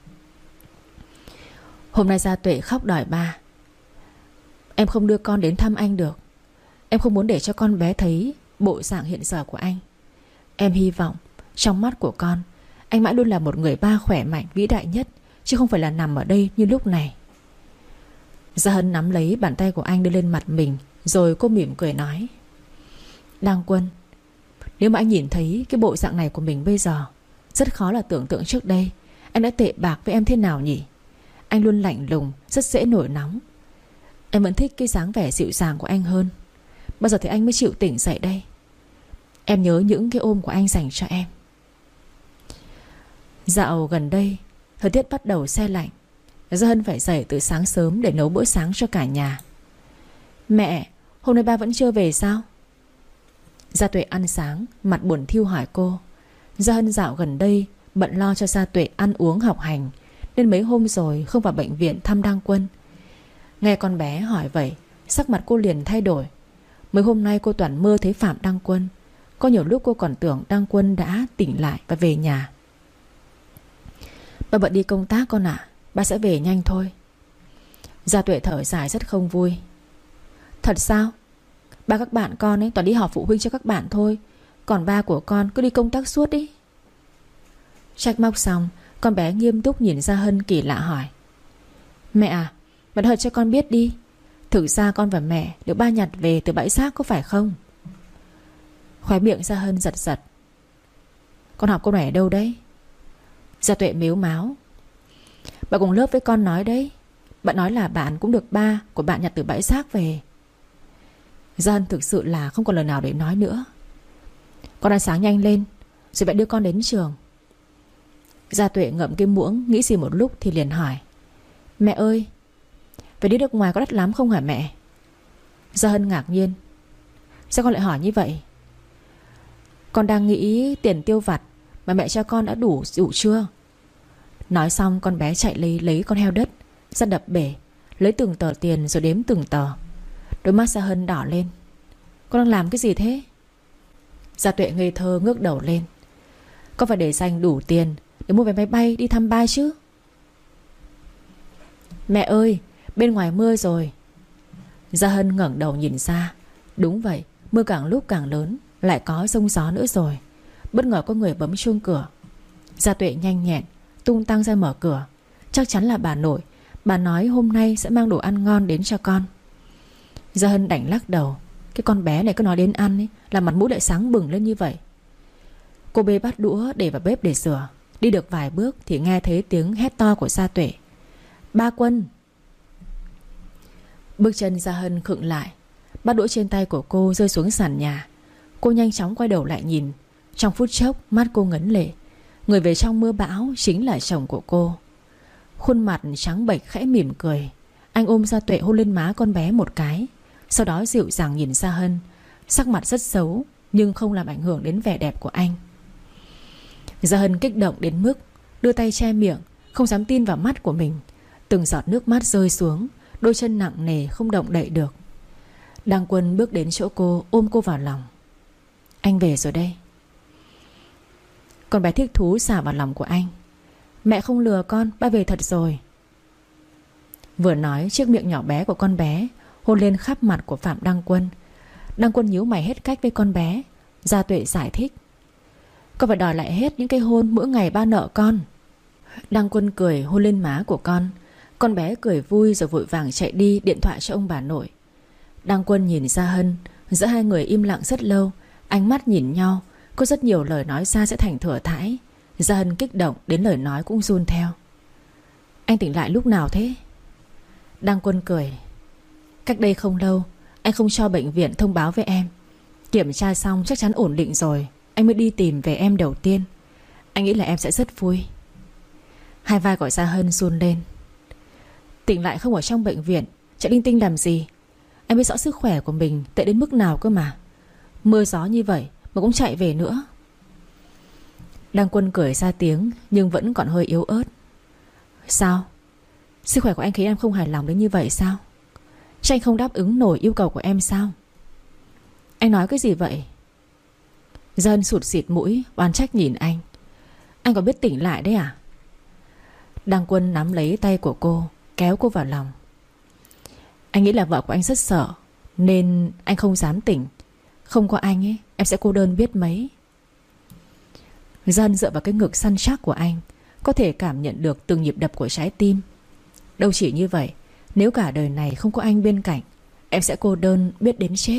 Hôm nay Gia Tuệ khóc đòi ba. Em không đưa con đến thăm anh được. Em không muốn để cho con bé thấy bộ dạng hiện giờ của anh. Em hy vọng trong mắt của con, anh mãi luôn là một người ba khỏe mạnh vĩ đại nhất, chứ không phải là nằm ở đây như lúc này. Gia Hân nắm lấy bàn tay của anh đưa lên mặt mình, rồi cô mỉm cười nói: Đăng Quân, nếu mà anh nhìn thấy cái bộ dạng này của mình bây giờ, rất khó là tưởng tượng trước đây anh đã tệ bạc với em thế nào nhỉ. Anh luôn lạnh lùng, rất dễ nổi nóng. Em vẫn thích cái dáng vẻ dịu dàng của anh hơn. Bao giờ thì anh mới chịu tỉnh dậy đây? Em nhớ những cái ôm của anh dành cho em. Dạo gần đây thời tiết bắt đầu se lạnh. Gia Hân phải dậy từ sáng sớm để nấu bữa sáng cho cả nhà. Mẹ, hôm nay ba vẫn chưa về sao? Gia Tuệ ăn sáng, mặt buồn thiu hỏi cô. Gia Hân dạo gần đây bận lo cho Gia Tuệ ăn uống học hành, nên mấy hôm rồi không vào bệnh viện thăm Đăng Quân. Nghe con bé hỏi vậy, sắc mặt cô liền thay đổi. Mấy hôm nay cô toàn mơ thấy Phạm Đăng Quân. Có nhiều lúc cô còn tưởng Đăng Quân đã tỉnh lại và về nhà. Ba bận đi công tác con ạ. Ba sẽ về nhanh thôi. Gia Tuệ thở dài rất không vui. Thật sao? Ba các bạn con ấy toàn đi họp phụ huynh cho các bạn thôi, còn ba của con cứ đi công tác suốt đi. Trách móc xong, con bé nghiêm túc nhìn Gia Hân kỳ lạ hỏi: Mẹ à, mẹ nói thật cho con biết đi, thực ra con và mẹ được ba nhặt về từ bãi rác có phải không? Khóe miệng Gia Hân giật giật. Con học câu này ở đâu đấy? Gia Tuệ mếu máo. Bạn cùng lớp với con nói đấy. Bạn nói là bạn cũng được ba của bạn nhặt từ bãi rác về. Gia Hân thực sự là không còn lời nào để nói nữa. Con ăn sáng nhanh lên, rồi bạn đưa con đến trường. Gia Tuệ ngậm cái muỗng, nghĩ gì một lúc thì liền hỏi: Mẹ ơi, phải đi nước ngoài có đắt lắm không hả mẹ? Gia Hân ngạc nhiên. Sao con lại hỏi như vậy? Con đang nghĩ tiền tiêu vặt mà mẹ cho con đã đủ chưa? Nói xong con bé chạy lấy con heo đất ra đập bể, lấy từng tờ tiền rồi đếm từng tờ. Đôi mắt Gia Hân đỏ lên. Con đang làm cái gì thế? Gia Tuệ ngây thơ ngước đầu lên. Con phải để dành đủ tiền để mua vé máy bay đi thăm ba chứ. Mẹ ơi, bên ngoài mưa rồi. Gia Hân ngẩng đầu nhìn ra. Đúng vậy, mưa càng lúc càng lớn, lại có giông gió nữa rồi. bất ngờ có người bấm chuông cửa. Gia Tuệ nhanh nhẹn tung tăng ra mở cửa. Chắc chắn là bà nội. Bà nói hôm nay sẽ mang đồ ăn ngon đến cho con. Gia Hân đành lắc đầu. Cái con bé này cứ nói đến ăn ấy, là mặt mũi lại sáng bừng lên như vậy. Cô bê bát đũa để vào bếp để rửa. Đi được vài bước thì nghe thấy tiếng hét to của Gia Tuệ. Ba Quân. Bước chân Gia Hân khựng lại. Bát đũa trên tay của cô rơi xuống sàn nhà. Cô nhanh chóng quay đầu lại nhìn. Trong phút chốc mắt cô ngấn lệ. Người về trong mưa bão chính là chồng của cô. Khuôn mặt trắng bệch khẽ mỉm cười. Anh ôm Gia Tuệ hôn lên má con bé một cái. Sau đó dịu dàng nhìn Gia Hân. Sắc mặt rất xấu nhưng không làm ảnh hưởng đến vẻ đẹp của anh. Gia Hân kích động đến mức đưa tay che miệng, không dám tin vào mắt của mình. Từng giọt nước mắt rơi xuống. Đôi chân nặng nề không động đậy được. Đăng Quân bước đến chỗ cô, ôm cô vào lòng. Anh về rồi đây. Con bé thích thú xả vào lòng của anh. Mẹ không lừa con, ba về thật rồi. Vừa nói, chiếc miệng nhỏ bé của con bé hôn lên khắp mặt của Phạm Đăng Quân. Đăng Quân nhíu mày hết cách với con bé. Gia Tuệ giải thích. Con phải đòi lại hết những cái hôn mỗi ngày ba nợ con. Đăng Quân cười hôn lên má của con. Con bé cười vui rồi vội vàng chạy đi điện thoại cho ông bà nội. Đăng Quân nhìn Gia Hân. Giữa hai người im lặng rất lâu. Ánh mắt nhìn nhau. Có rất nhiều lời nói ra sẽ thành thừa thãi. Gia Hân kích động đến lời nói cũng run theo. Anh tỉnh lại lúc nào thế? Đăng Quân cười. Cách đây không lâu. Anh không cho bệnh viện thông báo với em. Kiểm tra xong chắc chắn ổn định rồi, anh mới đi tìm về em đầu tiên. Anh nghĩ là em sẽ rất vui. Hai vai của Gia Hân run lên. Tỉnh lại không ở trong bệnh viện, chạy linh tinh làm gì? Anh biết rõ sức khỏe của mình tệ đến mức nào cơ mà. Mưa gió như vậy mà cũng chạy về nữa. Đăng Quân cười ra tiếng nhưng vẫn còn hơi yếu ớt. Sao? Sức khỏe của anh khiến em không hài lòng đến như vậy sao? Chứ anh không đáp ứng nổi yêu cầu của em sao? Anh nói cái gì vậy? Dân sụt xịt mũi oán trách nhìn anh. Anh có biết tỉnh lại đấy à? Đăng Quân nắm lấy tay của cô, kéo cô vào lòng. Anh nghĩ là vợ của anh rất sợ nên anh không dám tỉnh. Không có anh ấy, em sẽ cô đơn biết mấy. Dân dựa vào cái ngực săn chắc của anh, có thể cảm nhận được từng nhịp đập của trái tim. Đâu chỉ như vậy, nếu cả đời này không có anh bên cạnh, em sẽ cô đơn biết đến chết.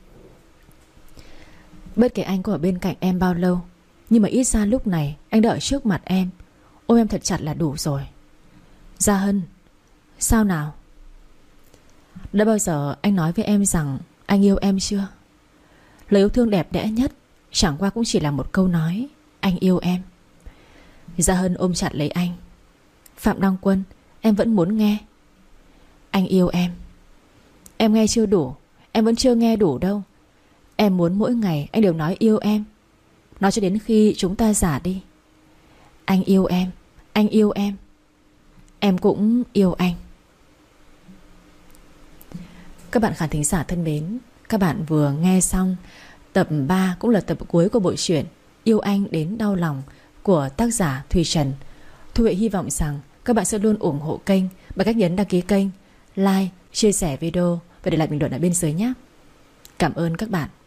Bất kể anh có ở bên cạnh em bao lâu, nhưng mà ít ra lúc này anh đợi trước mặt em, ôm em thật chặt là đủ rồi. Gia Hân. Sao nào? Đã bao giờ anh nói với em rằng anh yêu em chưa? Lời yêu thương đẹp đẽ nhất chẳng qua cũng chỉ là một câu nói anh yêu em. Gia Hân ôm chặt lấy anh. Phạm Đăng Quân, em vẫn muốn nghe. Anh yêu em. Em nghe chưa đủ. Em vẫn chưa nghe đủ đâu. Em muốn mỗi ngày anh đều nói yêu em. Nói cho đến khi chúng ta già đi. Anh yêu em. Anh yêu em. Em cũng yêu anh. Các bạn khán thính giả thân mến, các bạn vừa nghe xong tập 3 cũng là tập cuối của bộ truyện Yêu Anh Đến Đau Lòng của tác giả Thùy Trần. Thu Huệ hy vọng rằng các bạn sẽ luôn ủng hộ kênh bằng cách nhấn đăng ký kênh, like, chia sẻ video và để lại bình luận ở bên dưới nhé. Cảm ơn các bạn.